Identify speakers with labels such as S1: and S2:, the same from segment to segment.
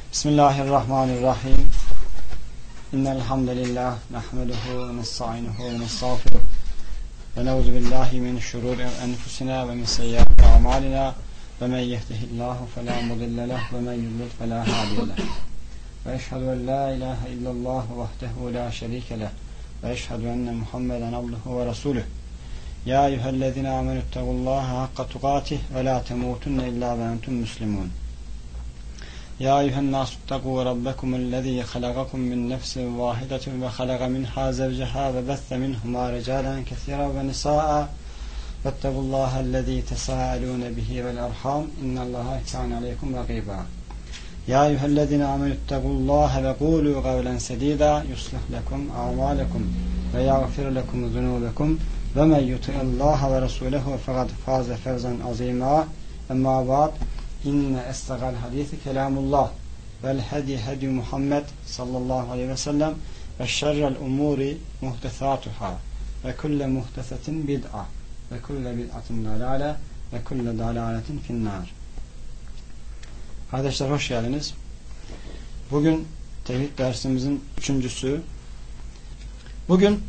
S1: Bismillahirrahmanirrahim. İnnel hamdelellahi nahmeduhu ve nestainuhu ve nestağfiruh. Ve na'udzu billahi min şururi enfusina ve min seyyiati a'malina. Ve men yehdihillahu fela mudille lehu ve men yudlil fela hadiye lehu. Ve eşhedü en la ilahe illallah vahdehu la şerike lehu ve eşhedü enne Muhammeden abduhu ve resuluh. Ya eyyühellezine amenüttegullaha hakka tukatih ve la temutunne illa ve entum müslimun. Ya eyyühen nasu ittegu rabbekumellezî halakakum min nefsin vâhidetin ve halaka minhâ zevceha ve besse minhumâ recâlen kesîran ve nisâ'a vettegullâhellezî tesâelûne bihi vel erhâm innallâhe kâne aleykum rakîbâ. Ya eyyühellezîne amenüttegullâhe ve kûlû kavlen sedîdâ yuslih lekum a'mâlekum ve yağfir lekum zunûbekum ve men yuti'illâhe ve resûlehu fekad fâze fevzen azîmâ. Emmâ ba'd. İnne estagal hadisi kelamullah vel hedi hedi Muhammed sallallahu aleyhi ve sellem ve şerrel umuri muhtesatuhâ ve kulle muhtesetin bid'a ve kulle bid'atin dalâle ve kulle dalâletin finnâr. Kardeşler hoş geldiniz. Bugün tevhid dersimizin üçüncüsü. Bugün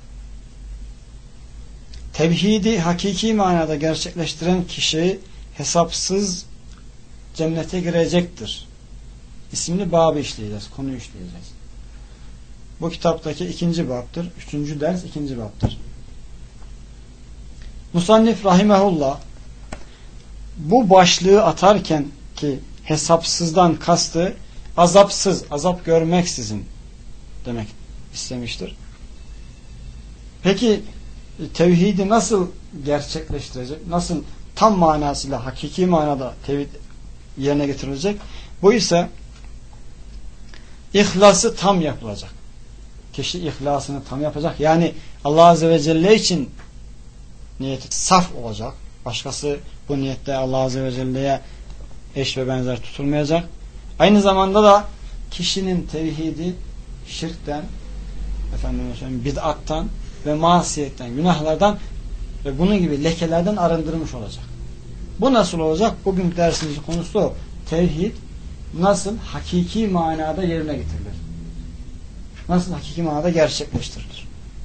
S1: tevhidi hakiki manada gerçekleştiren kişi hesapsız cennete girecektir isimli babı işleyeceğiz, konuyu işleyeceğiz. Bu kitaptaki ikinci babdır. Üçüncü ders ikinci babdır. Musannif rahimehullah bu başlığı atarken ki hesapsızdan kastı azapsız, azap görmeksizin demek istemiştir. Peki tevhidi nasıl gerçekleştirecek? Nasıl tam manasıyla, hakiki manada tevhid yerine getirilecek? Bu ise ihlası tam yapılacak. Kişi ihlasını tam yapacak. Yani Allah Azze ve Celle için niyeti saf olacak. Başkası bu niyette Allah Azze ve Celle'ye eş ve benzer tutulmayacak. Aynı zamanda da kişinin tevhidi şirkten, bid'attan ve masiyetten, günahlardan ve bunun gibi lekelerden arındırmış olacak. Bu nasıl olacak? Bugün dersimizin konusu o. Tevhid nasıl hakiki manada yerine getirilir? Nasıl hakiki manada gerçekleştirilir?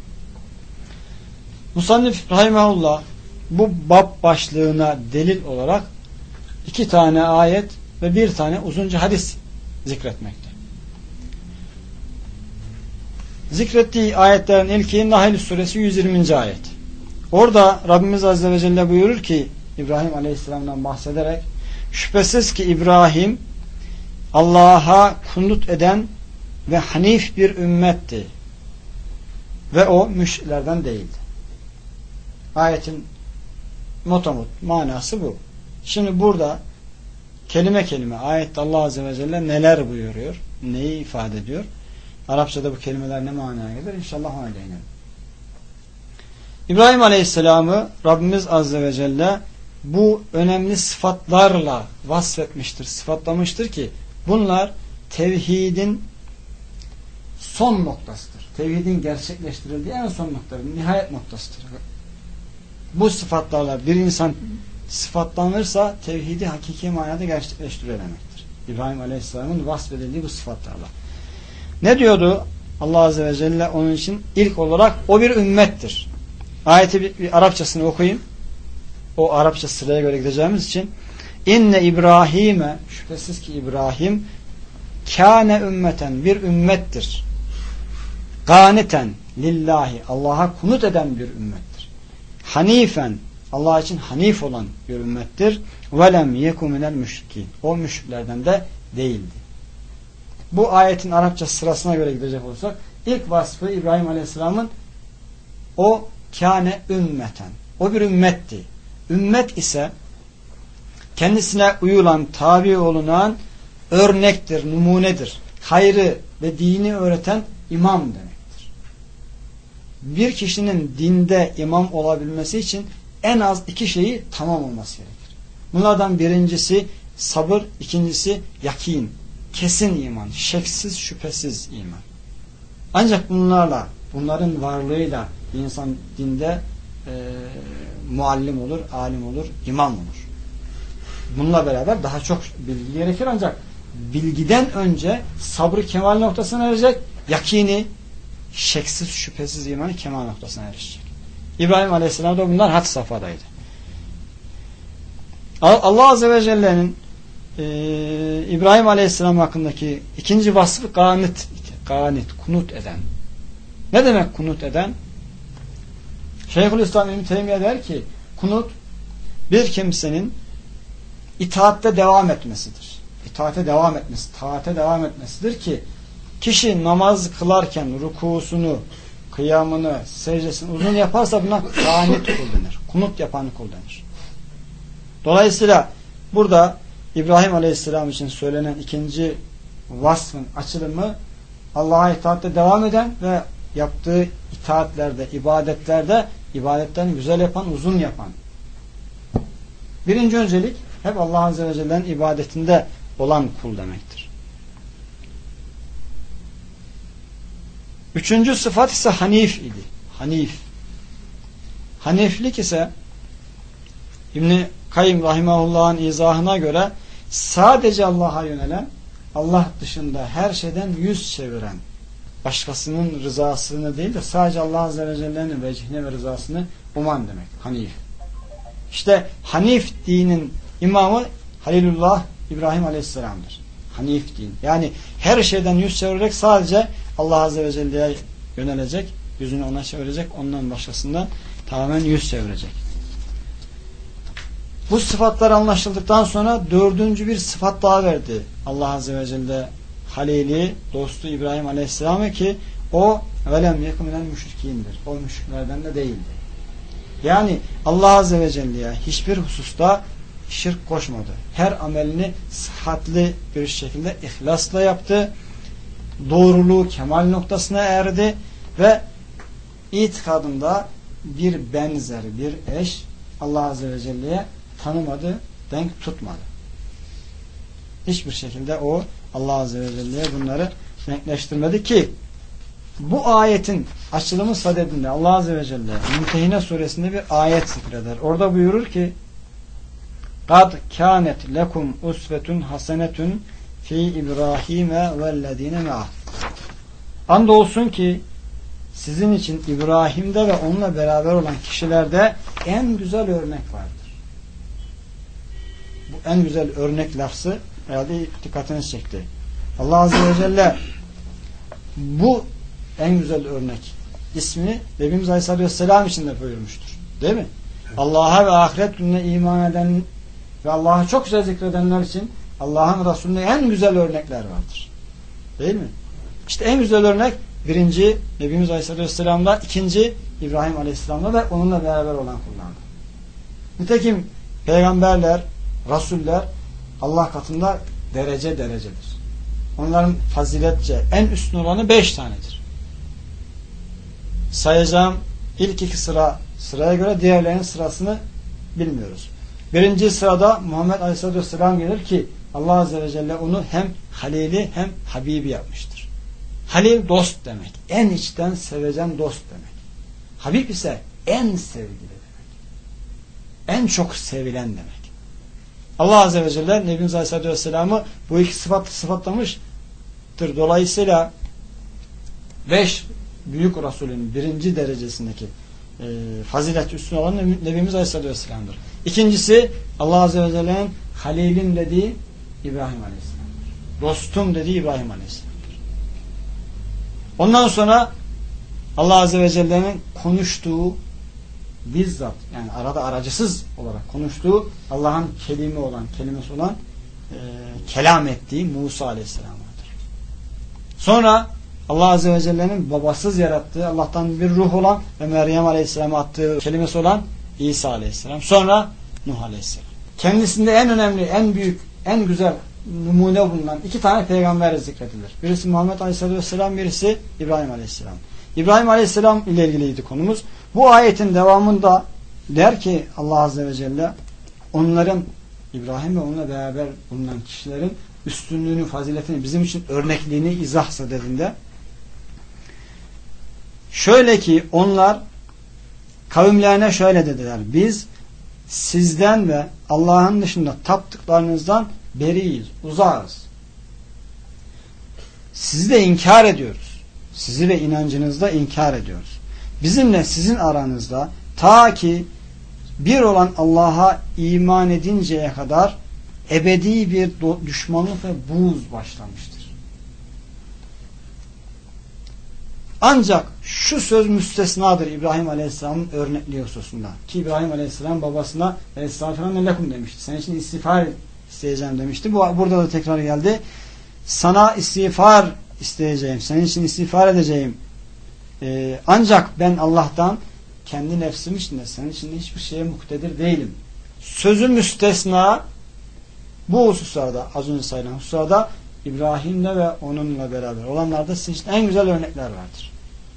S1: Musannif rahimehullah bu bab başlığına delil olarak 2 tane ayet ve 1 tane uzunca hadis zikretmekte. Zikrettiği ayetlerin ilki Nahl suresi 120. ayet. Orada Rabbimiz Azze ve Celle buyurur ki İbrahim Aleyhisselam'dan bahsederek şüphesiz ki İbrahim Allah'a kunut eden ve hanif bir ümmetti ve o müşriklerden değildi. Ayetin motomot manası bu. Şimdi burada kelime kelime ayette Allah Azze ve Celle neler buyuruyor, neyi ifade ediyor? Arapçada bu kelimeler ne manaya gelir? İnşallah ona değinelim. İbrahim Aleyhisselam'ı Rabbimiz Azze ve Celle bu önemli sıfatlarla vasfetmiştir, sıfatlamıştır ki bunlar tevhidin son noktasıdır. Tevhidin gerçekleştirildiği en son noktadır, nihayet noktasıdır. Bu sıfatlarla bir insan sıfatlanırsa tevhidi hakiki manada gerçekleştiriyor demektir. İbrahim Aleyhisselam'ın vasfedildiği bu sıfatlarla. Ne diyordu Allah Azze ve Celle onun için? İlk olarak o bir ümmettir. Ayeti bir Arapçasını okuyayım. O Arapça sıraya göre gideceğimiz için İnne İbrahim'e şüphesiz ki İbrahim kâne ümmeten bir ümmettir. Gâniten lillahi Allah'a kunut eden bir ümmettir. Hanifen Allah için hanif olan bir ümmettir. Velem yeku minel müşrikîn o müşriklerden de değildi. Bu ayetin Arapça sırasına göre gidecek olursak ilk vasfı İbrahim Aleyhisselam'ın o kâne ümmeten o bir ümmetti. Ümmet ise kendisine uyulan, tabi olunan örnektir, numunedir. Hayrı ve dini öğreten imam demektir. Bir kişinin dinde imam olabilmesi için en az 2 şeyi tamam olması gerekir. Bunlardan birincisi sabır, ikincisi yakin, kesin iman, şeksiz, şüphesiz iman. Ancak bunların varlığıyla bir insan dinde muallim olur, alim olur, imam olur. Bununla beraber daha çok bilgi gerekir ancak bilgiden önce sabrı kemal noktasına erecek, yakini, şeksiz şüphesiz imanı kemal noktasına erişecek. İbrahim Aleyhisselam da bunlar had safhadaydı. Allah Azze ve Celle'nin İbrahim Aleyhisselam hakkındaki ikinci vasfı kanit, kunut eden. Ne demek kunut eden? Şeyhülislam İbn Teymiye der ki, kunut bir kimsenin itaatte devam etmesidir. İtaate devam etmesi, taate devam etmesidir ki kişi namaz kılarken rukusunu, kıyamını, secdesini uzun yaparsa buna kanit kul denir. Kunut yapan kul denir. Dolayısıyla burada İbrahim Aleyhisselam için söylenen ikinci vasfın açılımı Allah'a itaatte devam eden ve yaptığı itaatlerde, ibadetlerde ibadetlerini güzel yapan, uzun yapan. Birinci öncelik hep Allah Azze ve Celle'nin ibadetinde olan kul demektir. Üçüncü sıfat ise hanif idi. Hanif. Haniflik ise İbn-i Kayyim Rahimahullah'ın izahına göre sadece Allah'a yönelen, Allah dışında her şeyden yüz çeviren, başkasının rızasını değil de sadece Allah Azze ve Celle'nin vecihine ve rızasını uman demek. Hanif. İşte Hanif dinin imamı Halilullah İbrahim Aleyhisselam'dır. Hanif din. Yani her şeyden yüz çevirerek sadece Allah Azze ve Celle'ye yönelecek, yüzünü ona çevirecek, ondan başkasından tamamen yüz çevirecek. Bu sıfatlar anlaşıldıktan sonra dördüncü bir sıfat daha verdi Allah Azze ve Celle Halili, dostu İbrahim Aleyhisselam'a ki o velem yekuminen müşrikindir. O müşriklerden de değildi. Yani Allah Azze ve Celle'ye hiçbir hususta şirk koşmadı. Her amelini sıhhatli bir şekilde ihlasla yaptı. Doğruluğu kemal noktasına erdi ve itikadında bir benzer, bir eş Allah Azze ve Celle'ye tanımadı, denk tutmadı. Hiçbir şekilde o Allah Azze ve Celle'ye bunları denkleştirmedi ki bu ayetin açılımı sadedinde Allah Azze ve Celle Mümtehine suresinde bir ayet zikreder. Orada buyurur ki قَدْ كَانَتْ لَكُمْ اُسْوَةٌ حَسَنَةٌ فِي İbrahim'e وَالَّذ۪ينَ مَعَهُ Andolsun ki sizin için İbrahim'de ve onunla beraber olan kişilerde en güzel örnek vardır. Bu en güzel örnek lafzı herhalde dikkatinizi çekti. Allah Azze ve Celle bu en güzel örnek ismini Nebimiz Aleyhisselatü Vesselam için de buyurmuştur. Değil mi? Allah'a ve ahiret gününe iman eden ve Allah'ı çok güzel zikredenler için Allah'ın Resulü'nde en güzel örnekler vardır. Değil mi? İşte en güzel örnek birinci Nebimiz Aleyhisselatü Vesselam'da, ikinci İbrahim Aleyhisselam'da ve onunla beraber olan kullarında. Nitekim peygamberler, rasuller Allah katında derece derecedir. Onların faziletçe en üstün olanı 5 tanedir. Sayacağım ilk 2 sıraya göre diğerlerinin sırasını bilmiyoruz. Birinci sırada Muhammed Aleyhisselatü Vesselam gelir ki Allah Azze ve Celle onu hem Halili hem Habibi yapmıştır. Halil dost demek. En içten sevecen dost demek. Habib ise en sevgili demek. En çok sevilen demek. Allah Azze ve Celle Nebimiz Aleyhisselatü Vesselam'ı bu iki sıfatlamıştır. Dolayısıyla 5 büyük Resulün birinci derecesindeki fazilet üstün olan Nebimiz Aleyhisselatü Vesselam'dır. İkincisi Allah Azze ve Celle'nin Halilim dediği İbrahim Aleyhisselam'dır. Dostum dediği İbrahim Aleyhisselam'dır. Ondan sonra Allah Azze ve Celle'nin konuştuğu bizzat yani arada aracısız olarak konuştuğu Allah'ın kelimesi olan kelam ettiği Musa Aleyhisselam'dır. Sonra Allah Azze ve Celle'nin babasız yarattığı Allah'tan bir ruh olan ve Meryem Aleyhisselam'a attığı kelimesi olan İsa Aleyhisselam. Sonra Nuh Aleyhisselam. Kendisinde en önemli, en büyük, en güzel numune bulunan 2 tane peygamber zikredilir. Birisi Muhammed Aleyhisselatü Vesselam, birisi İbrahim Aleyhisselam. İbrahim Aleyhisselam ile ilgiliydi konumuz. Bu ayetin devamında der ki Allah Azze ve Celle onların İbrahim ve onunla beraber bulunan kişilerin üstünlüğünü, faziletini, bizim için örnekliğini izah sadedinde şöyle ki onlar kavimlerine şöyle dediler: biz sizden ve Allah'ın dışında taptıklarınızdan beriyiz, uzağız. sizi de inkar ediyoruz. Sizi ve inancınızda inkar ediyoruz. Bizimle sizin aranızda ta ki bir olan Allah'a iman edinceye kadar ebedi bir düşmanlık ve buğz başlamıştır. Ancak şu söz müstesnadır İbrahim Aleyhisselam'ın örnekliği hususunda. Ki İbrahim Aleyhisselam babasına Estağfirullah lekum demişti. Senin için istiğfar isteyeceğim demişti. Burada da tekrar geldi. Sana istiğfar isteyeceğim. Senin için istiğfar edeceğim. Ancak ben Allah'tan kendi nefsim için de senin için de hiçbir şeye muktedir değilim. Sözü müstesna bu hususlarda, az önce sayılan hususlarda İbrahim'le ve onunla beraber olanlarda sizin için en güzel örnekler vardır.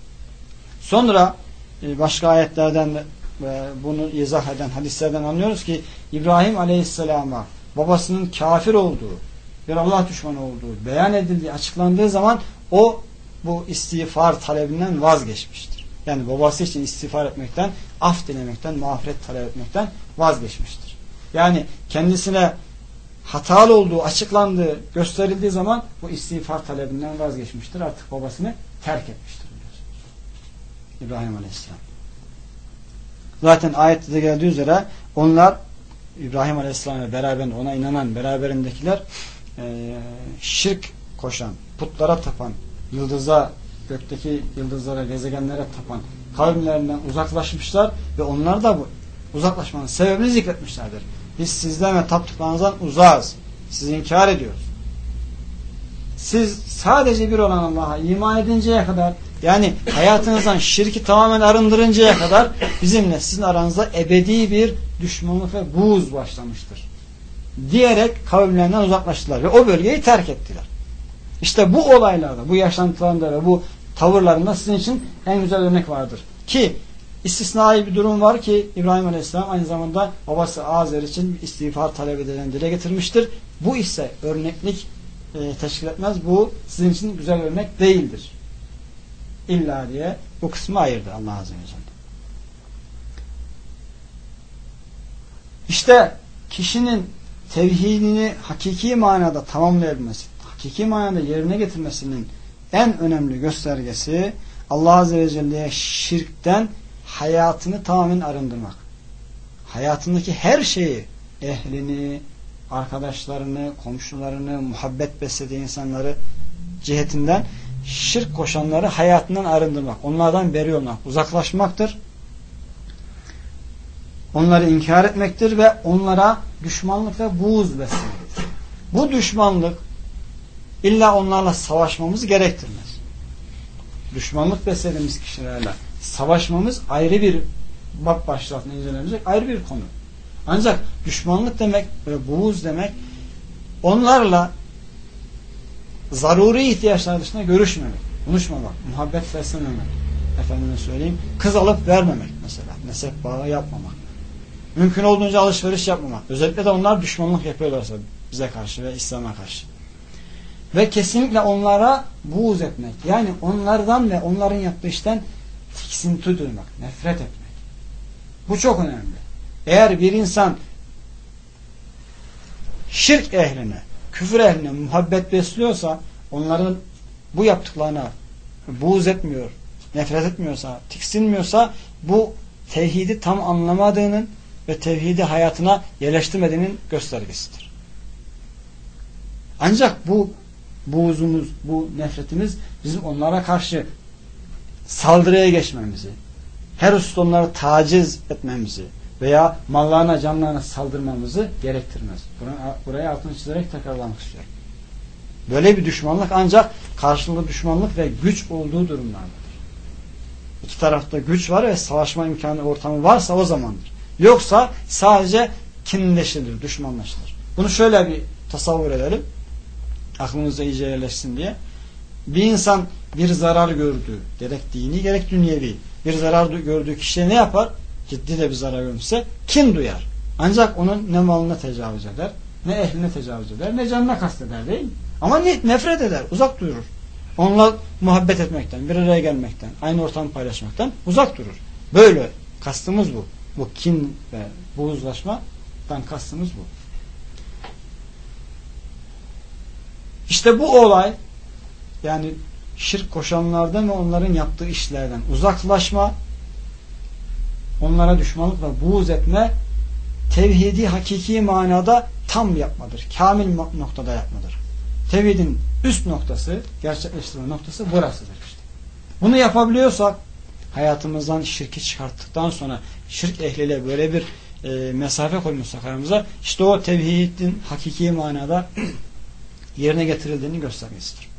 S1: Sonra başka ayetlerden ve bunu izah eden hadislerden anlıyoruz ki İbrahim Aleyhisselam'a babasının kafir olduğu, bir Allah düşmanı olduğu beyan edildiği, açıklandığı zaman o bu istiğfar talebinden vazgeçmiştir. Yani babası için istiğfar etmekten, af dilemekten, mağfiret talep etmekten vazgeçmiştir. Yani kendisine hatalı olduğu açıklandığı, gösterildiği zaman bu istiğfar talebinden vazgeçmiştir. Artık babasını terk etmiştir. İbrahim Aleyhisselam. Zaten ayette de geldiği üzere onlar İbrahim Aleyhisselam'la beraber ona inanan beraberindekiler şirk koşan, putlara tapan, yıldıza, gökteki yıldızlara, gezegenlere tapan kavimlerinden uzaklaşmışlar ve onlar da bu uzaklaşmanın sebebini zikretmişlerdir. Biz sizden ve taptıklarınızdan uzağız. Sizi inkar ediyoruz. Siz sadece bir olan Allah'a iman edinceye kadar, yani hayatınızdan şirki tamamen arındırıncaya kadar bizimle sizin aranızda ebedi bir düşmanlık ve buğz başlamıştır diyerek kavimlerinden uzaklaştılar ve o bölgeyi terk ettiler. İşte bu olaylarda, bu yaşantılarında ve bu tavırlarında sizin için en güzel örnek vardır. Ki istisnai bir durum var ki İbrahim Aleyhisselam aynı zamanda babası Azer için istiğfar talep edilen dile getirmiştir. Bu ise örneklik teşkil etmez. Bu sizin için güzel örnek değildir. İlla diye bu kısmı ayırdı Allah Azze ve Celle. İşte kişinin tevhidini hakiki manada tamamlayabilmesi, hakiki manada yerine getirmesinin en önemli göstergesi Allah Azze ve Celle'ye şirkten hayatını tamamen arındırmak. Hayatındaki her şeyi, ehlini, arkadaşlarını, komşularını, muhabbet beslediği insanları cihetinden şirk koşanları hayatından arındırmak, onlardan beri olmak, uzaklaşmaktır. Onları inkar etmektir ve onlara düşmanlık ve buğz beslemektir. Bu düşmanlık illa onlarla savaşmamızı gerektirmez. Düşmanlık beslediğimiz kişilerle savaşmamız ayrı bir bab başlığı altında incelenecek ayrı bir konu. Ancak düşmanlık demek ve buğz demek onlarla zaruri ihtiyaçlar dışında görüşmemek, konuşmamak, muhabbet beslememek, efendime söyleyeyim, kız alıp vermemek mesela, nesep bağı yapmamak, mümkün olduğunca alışveriş yapmamak. Özellikle de onlar düşmanlık yapıyorlarsa bize karşı ve İslam'a karşı. Ve kesinlikle onlara buğz etmek. Yani onlardan ve onların yaptığı işten tiksinti duymak, nefret etmek. Bu çok önemli. Eğer bir insan şirk ehline, küfür ehline muhabbet besliyorsa, onların bu yaptıklarına buğz etmiyor, nefret etmiyorsa, tiksinmiyorsa, bu tevhidi tam anlamadığının ve tevhidi hayatına yerleştirmediğinin göstergesidir. Ancak bu buğzumuz, bu nefretimiz bizim onlara karşı saldırıya geçmemizi, her hususta onları taciz etmemizi veya mallarına, canlarına saldırmamızı gerektirmez. Burayı altını çizerek tekrarlamak istiyorum. Böyle bir düşmanlık ancak karşılıklı düşmanlık ve güç olduğu durumlardadır. İki tarafta güç var ve savaşma imkanı, ortamı varsa o zamandır. Yoksa sadece kinleşilir, düşmanlaşılır. Bunu şöyle bir tasavvur edelim. Aklımızda iyice yerleşsin diye. Bir insan bir zarar gördüğü, gerek dini gerek dünyevi bir zarar gördüğü kişiye ne yapar? Ciddi de bir zarar görmüşse kin duyar. Ancak onun ne malına tecavüz eder, ne ehline tecavüz eder, ne canına kasteder değil mi? Ama nefret eder, uzak durur. Onunla muhabbet etmekten, bir araya gelmekten, aynı ortamı paylaşmaktan uzak durur. Böyle kastımız bu. Bu kin ve buğzlaşmadan kastımız bu. İşte bu olay yani şirk koşanlardan ve onların yaptığı işlerden uzaklaşma, onlara düşmanlıkla buğz etme, tevhidi hakiki manada tam yapmadır. Kamil noktada yapmadır. Tevhidin üst noktası, gerçekleştirme noktası burasıdır işte. Bunu yapabiliyorsak, hayatımızdan şirki çıkarttıktan sonra şirk ehliyle böyle bir mesafe koymuşsak aramıza, işte o tevhidin hakiki manada yerine getirildiğini göstergesidir.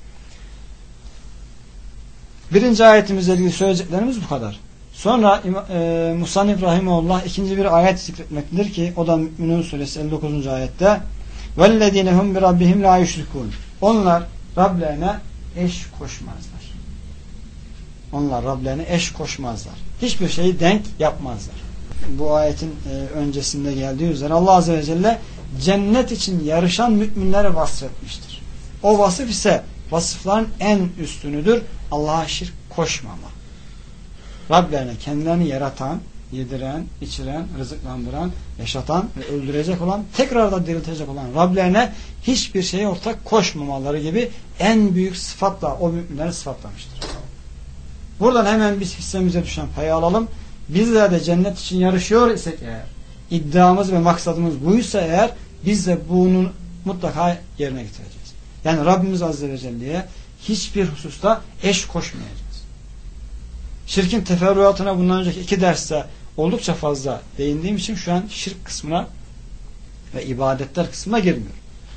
S1: Birinci ayetimizle ilgili söyleyeceklerimiz bu kadar. Sonra Musannif Rahimullah ikinci bir ayet zikretmektedir ki o da Mü'minun suresi 59. ayette وَالَّذ۪ينَ هُمْ بِرَبِّهِمْ لَا يُشْرِكُونَ Onlar Rablerine eş koşmazlar. Onlar Rablerine eş koşmazlar. Hiçbir şeyi denk yapmazlar. Bu ayetin öncesinde geldiği üzere Allah Azze ve Celle cennet için yarışan müminleri vasfetmiştir. O vasıf ise vasıfların en üstünüdür. Allah'a şirk koşmama. Rablerine kendilerini yaratan, yediren, içiren, rızıklandıran, yaşatan ve öldürecek olan, tekrar da diriltecek olan Rablerine hiçbir şeye ortak koşmamaları gibi en büyük sıfatla o müminleri sıfatlamıştır. Buradan hemen biz hissemize düşen payı alalım. Bizler de cennet için yarışıyor isek eğer, iddiamız ve maksadımız buysa eğer, biz de bunu mutlaka yerine getireceğiz. Yani Rabbimiz Azze ve Celle'ye hiçbir hususta eş koşmayacağız. Şirkin teferruatına bundan önceki 2 derste oldukça fazla değindiğim için şu an şirk kısmına ve ibadetler kısmına girmiyorum.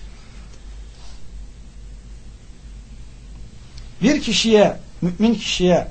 S1: Bir kişiye, mümin kişiye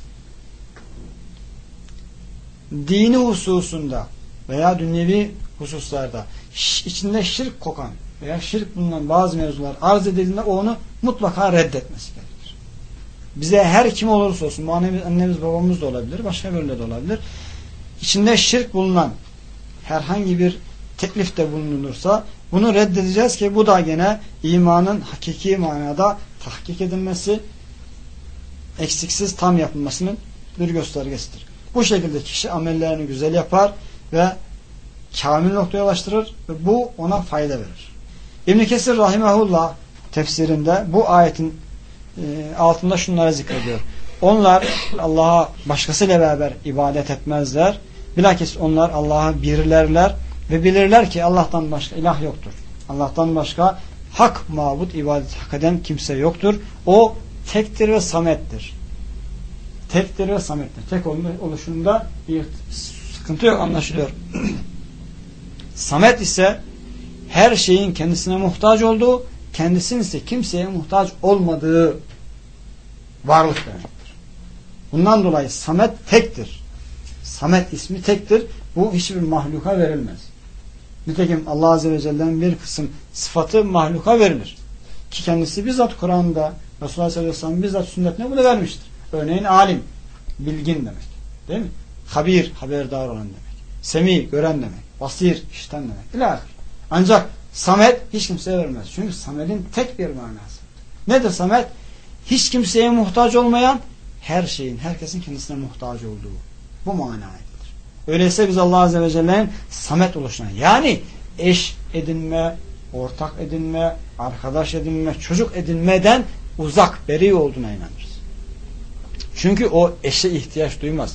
S1: dini hususunda veya dünyevi hususlarda içinde şirk kokan veya şirk bulunan bazı mevzular arz edildiğinde onu mutlaka reddetmesi gerekir. Bize her kim olursa olsun, bu annemiz babamız da olabilir, başka birileri de olabilir. İçinde şirk bulunan herhangi bir teklifte bulunursa bunu reddedeceğiz ki bu da gene imanın hakiki manada tahkik edilmesi, eksiksiz tam yapılmasının bir göstergesidir. Bu şekilde kişi amellerini güzel yapar ve kamil noktaya ulaştırır ve bu ona fayda verir. İbn Kesir rahimehullah tefsirinde bu ayetin altında şunları zikrediyor. Onlar Allah'a başkasıyla beraber ibadet etmezler. Bilakis onlar Allah'a birlerler ve bilirler ki Allah'tan başka ilah yoktur. Allah'tan başka hak mabut, ibadet hak eden kimse yoktur. O tektir ve samettir. Tektir ve samettir. Tek oluşunda bir sıkıntı yok, anlaşılıyor. Samet ise her şeyin kendisine muhtaç olduğu, kendisinin ise kimseye muhtaç olmadığı varlık demektir. Bundan dolayı Samet tektir. Samet ismi tektir. Bu hiçbir mahluka verilmez. Nitekim Allah Azze ve Celle'nin bir kısım sıfatı mahluka verilir. Ki kendisi bizzat Kur'an'da Resulullah sallallahu aleyhi ve sellem bizzat sünnetine bunu vermiştir. Örneğin alim, bilgin demek. Değil mi? Habir, haberdar olan demek. Semi, gören demek. Basir, işiten demek. İlahi. Ancak Samet hiç kimseye vermez. Çünkü Samet'in tek bir manası. Nedir Samet? Hiç kimseye muhtaç olmayan, her şeyin, herkesin kendisine muhtaç olduğu. Bu manayıdır. Öyleyse biz Allah Azze ve Celle'nin Samet oluşuna, yani eş edinme, ortak edinme, arkadaş edinme, çocuk edinmeden uzak, beri olduğuna inanırız. Çünkü o eşe ihtiyaç duymaz.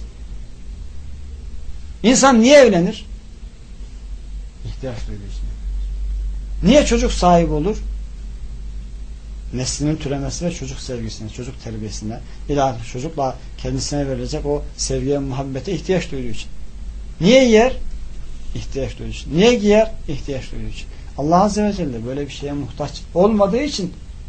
S1: İnsan niye evlenir? İhtiyaç duyduğu için. Niye çocuk sahibi olur? Neslinin türemesi ve çocuk sevgisine, çocuk terbiyesine, ilahi çocukla kendisine verilecek o sevgiye, muhabbete ihtiyaç duyduğu için. Niye yer? İhtiyaç duyduğu için. Niye giyer? İhtiyaç duyduğu için. Allah Azze ve Celle böyle bir şeye muhtaç olmadığı için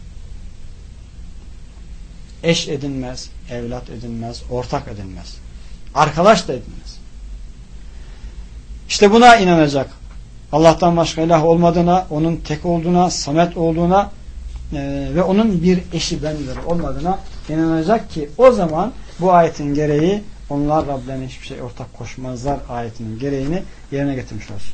S1: eş edinmez, evlat edinmez, ortak edinmez. Arkadaş da edinmez. İşte buna inanacak. Allah'tan başka ilah olmadığına, onun tek olduğuna, samet olduğuna ve onun bir eşi benzeri olmadığına inanacak ki o zaman bu ayetin gereği onlar Rablerine hiçbir şey ortak koşmazlar ayetinin gereğini yerine getirmiş olsun.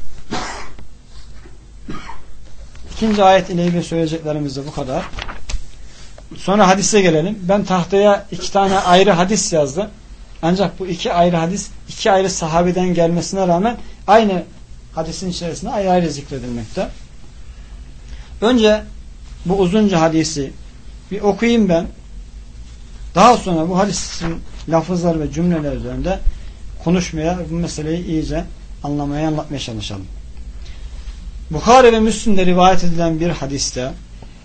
S1: İkinci ayet ile ilgili söyleyeceklerimiz de bu kadar. Sonra hadise gelelim. Ben tahtaya 2 tane ayrı hadis yazdım. Ancak bu 2 ayrı hadis 2 ayrı sahabeden gelmesine rağmen aynı hadisin içerisinde ayrı ayrı zikredilmekte. Önce bu uzunca hadisi bir okuyayım ben. Daha sonra bu hadisin lafızları ve cümleler üzerinde konuşmaya, bu meseleyi iyice anlamaya, anlatmaya çalışalım. Bukhari ve Müslim'de rivayet edilen bir hadiste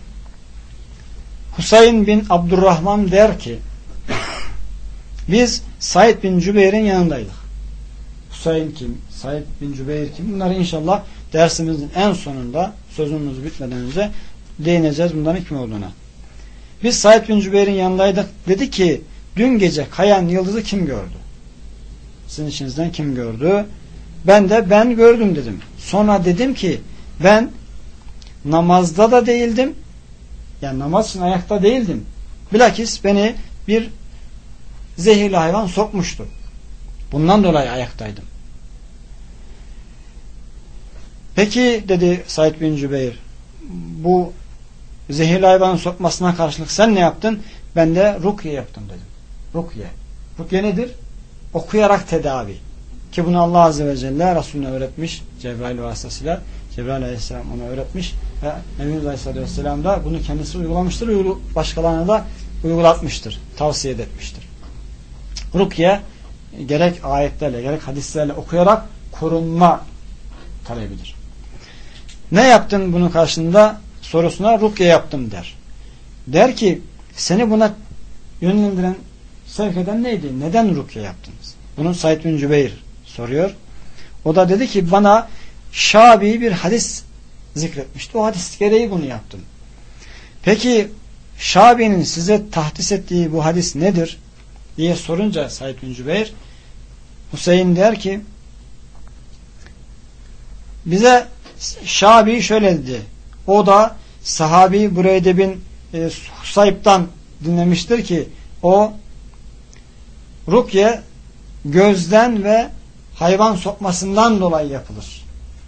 S1: Husayn bin Abdurrahman der ki, biz Said bin Cübeyr'in yanındaydık. Husayn kim? Said bin Cübeyr kim? Bunları inşallah dersimizin en sonunda, sözümüz bitmeden önce değineceğiz bunların kim olduğuna. Biz Said bin Cübeyr'in yanındaydık. Dedi ki, dün gece kayan yıldızı kim gördü? Sizin içinizden kim gördü? Ben gördüm dedim. Sonra dedim ki, ben namazda da değildim. Yani namaz için ayakta değildim. Bilakis beni bir zehirli hayvan sokmuştu. Bundan dolayı ayaktaydım. Peki dedi Said bin Cübeyr, bu zehirli hayvanın sokmasına karşılık sen ne yaptın? Ben de rukye yaptım dedim. Rukye. Rukye nedir? Okuyarak tedavi. Ki bunu Allah Azze ve Celle Resulüne öğretmiş. Cebrail vasıtasıyla. Cebrail Aleyhisselam ona öğretmiş. Ve Nebimiz Aleyhisselatü Vesselam da bunu kendisi uygulamıştır. Başkalarına da uygulatmıştır. Tavsiye etmiştir. Rukye gerek ayetlerle gerek hadislerle okuyarak korunma talebidir. Ne yaptın bunun karşında sorusuna rukye yaptım der. Der ki seni buna yönlendiren, sevk eden neydi? Neden rukye yaptınız? Bunu Said bin Cübeyr soruyor. O da dedi ki bana Şabi bir hadis zikretmişti. O hadis gereği bunu yaptım. Peki Şabi'nin size tahdis ettiği bu hadis nedir? Diye sorunca Said bin Cübeyr, Hüseyin der ki bize Şabi şöyle dedi. O da sahabi Bureyde bin Husayb'dan dinlemiştir ki o rukye gözden ve hayvan sokmasından dolayı yapılır.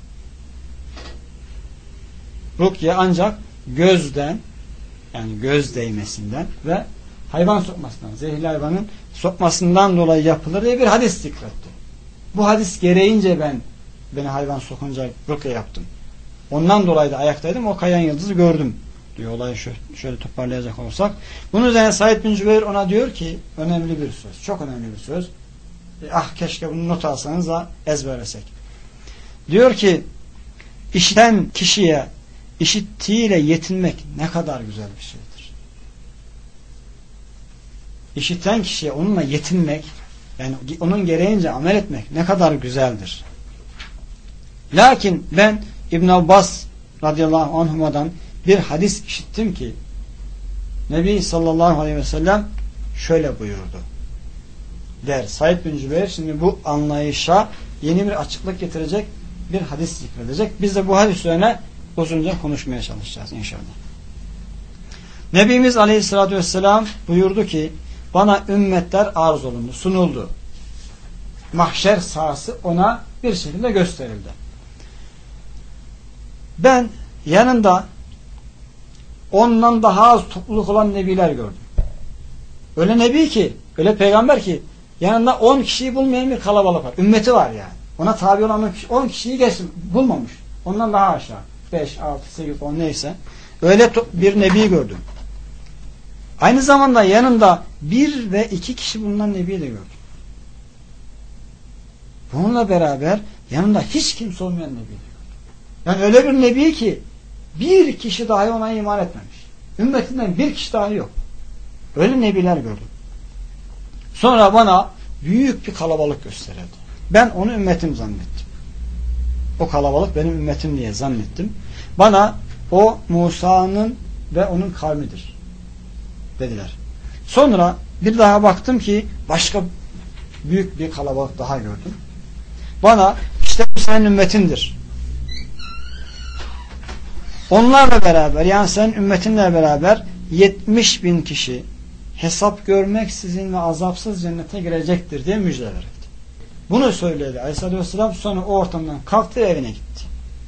S1: Rukye ancak gözden, yani göz değmesinden ve hayvan sokmasından, zehirli hayvanın sokmasından dolayı yapılır diye bir hadis zikretti. Bu hadis gereğince beni hayvan sokunca rukye yaptım. Ondan dolayı da ayaktaydım, o kayan yıldızı gördüm diyor. Olayı şöyle toparlayacak olursak. Bunun üzerine Said bin Cübeyr ona diyor ki, önemli bir söz, çok önemli bir söz. Keşke bunu not alsanız da ezberlesek. Diyor ki, işiten kişiye işittiğiyle yetinmek ne kadar güzel bir şeydir. İşiten kişiye onunla yetinmek, yani onun gereğince amel etmek ne kadar güzeldir. Lakin ben İbn Abbas radıyallahu anhuma'dan bir hadis işittim ki Nebi sallallahu aleyhi ve sellem şöyle buyurdu der. Said bin Cübeyr şimdi bu anlayışa yeni bir açıklık getirecek bir hadis zikredecek. Biz de bu hadis üzerine uzunca konuşmaya çalışacağız inşallah. Nebimiz aleyhissalatü vesselam buyurdu ki bana ümmetler arz olundu, sunuldu. Mahşer sahası ona bir şekilde gösterildi. Ben yanında ondan daha az topluluk olan nebiler gördüm. Öyle nebi ki, öyle peygamber ki yanında 10 kişiyi bulmayan bir kalabalık var. Ümmeti var yani. Ona tabi olan 10 kişiyi geçsin, bulmamış. Ondan daha aşağı. 5, 6, 8, 10 neyse. Öyle bir nebi gördüm. Aynı zamanda yanında 1 ve 2 kişi bulunan nebi de gördüm. Bununla beraber yanında hiç kimse olmayan nebi de gördüm. Yani öyle bir nebi ki bir kişi dahi ona iman etmemiş. Ümmetinden bir kişi dahi yok. Öyle nebiler gördüm. Sonra bana büyük bir kalabalık gösterildi. Ben onu ümmetim zannettim. O kalabalık benim ümmetim diye zannettim. Bana o Musa'nın ve onun kavmidir dediler. Sonra bir daha baktım ki başka büyük bir kalabalık daha gördüm. Bana işte bu senin ümmetindir. Onlarla beraber yani senin ümmetinle beraber 70.000 kişi hesap görmeksizin ve azapsız cennete girecektir diye müjdeler etti. Bunu söyledi Aleyhisselatü Vesselam, sonra o ortamdan kalktı evine gitti.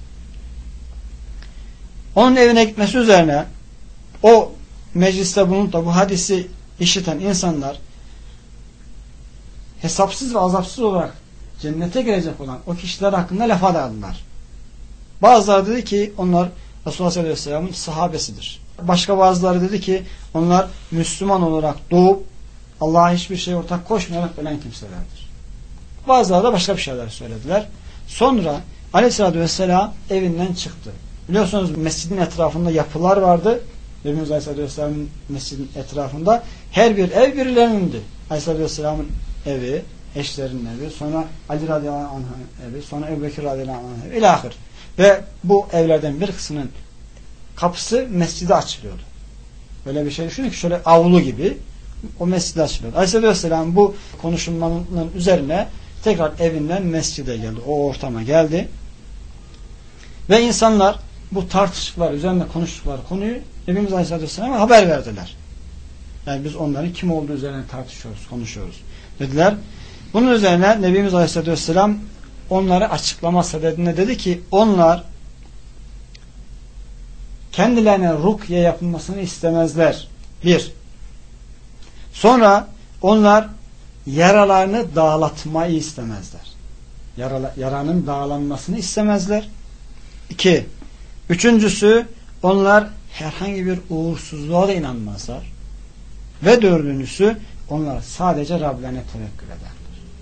S1: Onun evine gitmesi üzerine o mecliste bulunup da bu hadisi işiten insanlar hesapsız ve azapsız olarak cennete girecek olan o kişiler hakkında laf aldılar. Bazıları dedi ki onlar Resulullah Aleyhisselam'ın sahabesidir. Başka bazıları dedi ki onlar Müslüman olarak doğup Allah'a hiçbir şey ortak koşmayarak ölen kimselerdir. Bazıları da başka bir şeyler söylediler. Sonra Aleyhisselatü Vesselam evinden çıktı. Biliyorsunuz mescidin etrafında yapılar vardı. Nebimiz Aleyhisselatü Vesselam'ın mescidin etrafında her bir ev birilerindi. Aleyhisselatü Vesselam'ın evi, eşlerinin evi, sonra Ali radıyallahu anh'ın evi, sonra Ebu Bekir radıyallahu anh'ın evi, ilahir. Ve bu evlerden bir kısmının kapısı mescide açılıyordu. Böyle bir şey düşünün ki şöyle avlu gibi o mescide açılıyordu. Aleyhisselatü Vesselam bu konuşmanın üzerine tekrar evinden mescide geldi. O ortama geldi. Ve insanlar bu tartıştıkları, üzerinde konuştukları konuyu Nebimiz Aleyhisselatü Vesselam'a haber verdiler. Yani biz onların kim olduğu üzerine tartışıyoruz, konuşuyoruz dediler. Bunun üzerine Nebimiz Aleyhisselatü Vesselam onları açıklama sebebine dedi ki onlar kendilerine rukye yapılmasını istemezler. Bir. Sonra onlar yaralarını dağlatmayı istemezler. Yaranın dağlanmasını istemezler. 2. Üçüncüsü onlar herhangi bir uğursuzluğa da inanmazlar. Ve dördüncüsü onlar sadece Rablerine tevekkül ederler.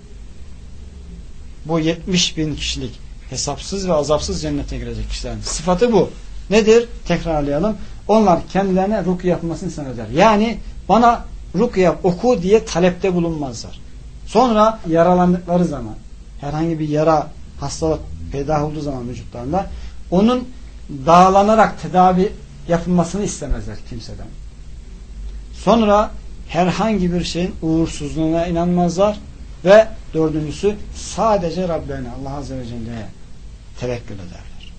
S1: Bu 70.000 kişilik hesapsız ve azapsız cennete girecek kişilerin sıfatı bu. Nedir? Tekrarlayalım. Onlar kendilerine rukiye yapılmasını istemezler. Yani bana rukiye oku diye talepte bulunmazlar. Sonra yaralandıkları zaman, herhangi bir yara, hastalık peydah olduğu zaman vücutlarında onun dağlanarak tedavi yapılmasını istemezler kimseden. Sonra herhangi bir şeyin uğursuzluğuna inanmazlar ve dördüncüsü sadece Rablerine, Allah Azze ve Celle'ye tevekkül ederler.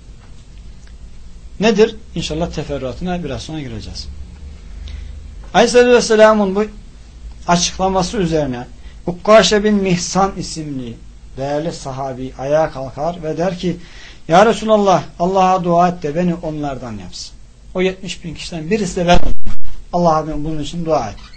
S1: Nedir? İnşallah teferruatına biraz sonra gireceğiz. Aleyhisselatü Vesselam'ın bu açıklaması üzerine Ukkaşe bin Mihsan isimli değerli sahabi ayağa kalkar ve der ki Ya Resulallah Allah'a dua et de beni onlardan yapsın. O 70.000 kişiden birisi de ben Allah'a bunun için dua et.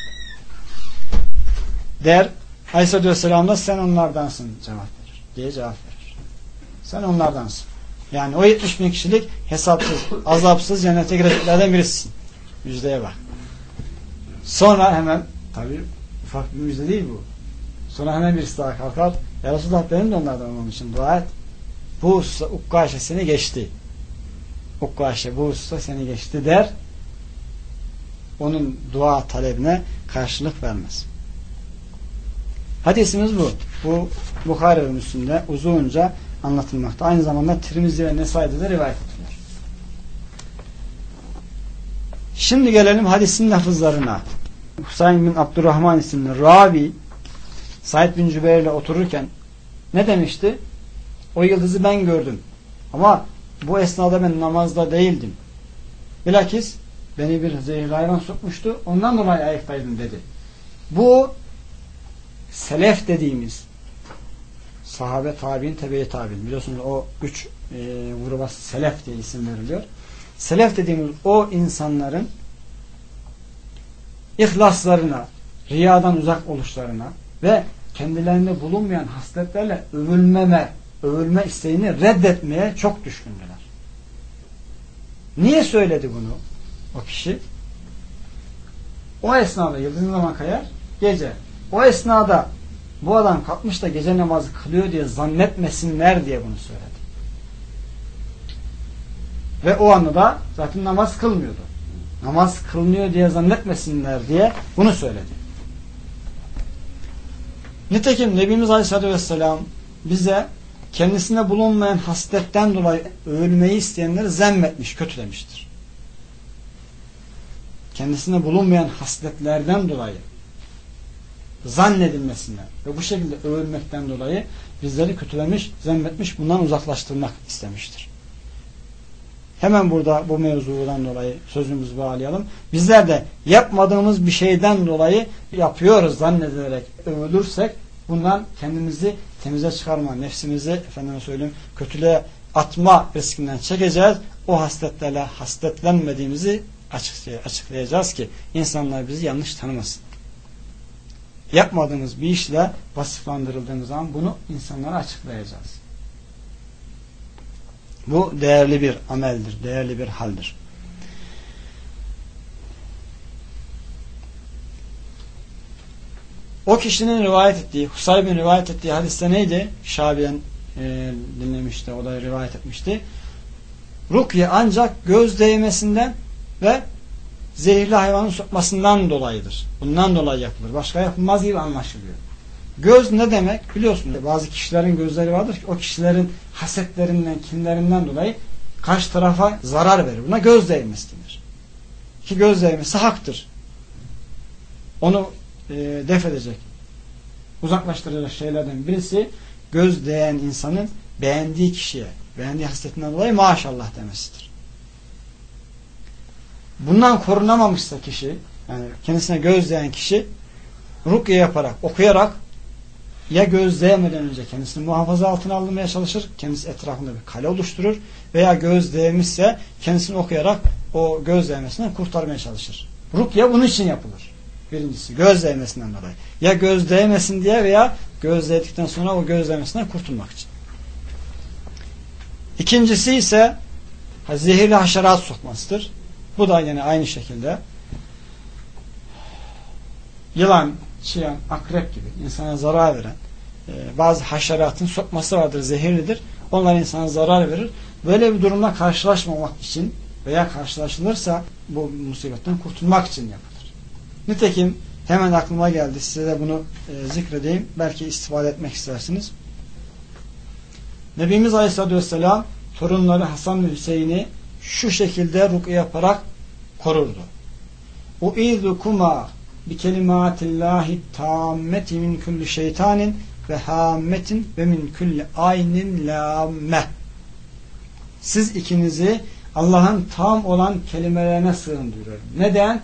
S1: Der Aleyhisselatü Vesselam da sen onlardansın cevap verir. Diye cevap verir. Sen onlardansın. Yani o 70.000 kişilik hesapsız, azapsız cennete gireceklerden birisisin. Müjdeye bak. Sonra hemen tabi ufak bir müjde değil bu. Sonra hemen birisi daha kalkar. Ya Resulullah benim de onlardan olmam için dua et. Bu hususta Ukkaşe seni geçti. Ukkaşe bu hususta seni geçti der. Onun dua talebine karşılık vermez. Hadisimiz bu. Bu Bukhari ve Müslim'de uzunca anlatılmakta. Aynı zamanda Tirmizi ve Nesai'de de rivayet edilir. Şimdi gelelim hadisin lafızlarına. Husayn bin Abdurrahman isimli ravi Said bin Cübeyr ile otururken ne demişti? O yıldızı ben gördüm. Ama bu esnada ben namazda değildim. Bilakis beni bir zehirli hayvan sokmuştu. Ondan dolayı ayaktaydım dedi. Bu selef dediğimiz sahabe tabi'in, tebe-i tabi'in. Biliyorsunuz o 3 gruba selef diye isim veriliyor. Selef dediğimiz o insanların ihlaslarına, riyadan uzak oluşlarına ve kendilerinde bulunmayan hasletlerle övülme isteğini reddetmeye çok düşkündüler. Niye söyledi bunu o kişi? O esnada yıldız ne zaman kayar? Gece. O esnada bu adam kalkmış da gece namazı kılıyor diye zannetmesinler diye bunu söyledi. Ve o anda da zaten namaz kılmıyordu. Namaz kılınıyor diye zannetmesinler diye bunu söyledi. Nitekim Nebimiz Aleyhisselatü Vesselam bize kendisinde bulunmayan hasletten dolayı övülmeyi isteyenleri zemmetmiş, kötülemiştir. Kendisinde bulunmayan hasletlerden dolayı zannedilmesinden ve bu şekilde övülmekten dolayı bizleri kötülemiş, zemmetmiş, bundan uzaklaştırmak istemiştir. Hemen burada bu mevzudan dolayı sözümüzü bağlayalım. Bizler de yapmadığımız bir şeyden dolayı yapıyoruz zannedilerek övülürsek bundan kendimizi temize çıkarma, nefsimizi efendime söyleyeyim kötülüğe atma riskinden çekeceğiz. O hasletlerle hasletlenmediğimizi açıklayacağız ki insanlar bizi yanlış tanımasın. Yapmadığımız bir işle vasıflandırıldığımız zaman bunu insanlara açıklayacağız. Bu değerli bir ameldir, değerli bir haldir. O kişinin rivayet ettiği, Husayb'in rivayet ettiği hadiste neydi? Şabi'den dinlemişti, o da rivayet etmişti. Rukiye ancak göz değmesinden ve zehirli hayvanın sokmasından dolayıdır. Bundan dolayı yapılır. Başka yapılmaz gibi anlaşılıyor. Göz ne demek? Biliyorsunuz bazı kişilerin gözleri vardır ki o kişilerin hasetlerinden, kinlerinden dolayı karşı tarafa zarar verir. Buna göz değmesi denir. Ki göz değmesi haktır. Onu def edecek, uzaklaştıracak şeylerden birisi göz değen insanın beğendiği kişiye, beğendiği hasletinden dolayı maşallah demesidir. Bundan korunamamışsa kişi, yani kendisine göz değen kişi rukiye yaparak, okuyarak ya göz değmeden önce kendisini muhafaza altına almaya çalışır, kendisi etrafında bir kale oluşturur veya göz değmişse kendisini okuyarak o göz değmesinden kurtarmaya çalışır. Rukiye bunun için yapılır. Birincisi göz değmesinden dolayı. Ya göz değmesin diye veya göz değdikten sonra o göz değmesinden kurtulmak için. İkincisi ise zehirli haşerat sokmasıdır. Bu da yine aynı şekilde yılan, çıyan, akrep gibi insana zarar veren bazı haşeratın sokması vardır, zehirlidir. Onlar insana zarar verir. Böyle bir durumla karşılaşmamak için veya karşılaşılırsa bu musibetten kurtulmak için yapılır. Nitekim hemen aklıma geldi. Size de bunu zikredeyim. Belki istifade etmek istersiniz. Nebimiz Aleyhisselatü Vesselam torunları Hasan ve Hüseyin'i şu şekilde rukiye yaparak korurdu. U'izukuma bi kelimatillahi tammeti min kulli şeytanin ve hammetin ve min kulli aynin lamme. Siz ikinizi Allah'ın tam olan kelimelerine sığındırıyorum. Neden?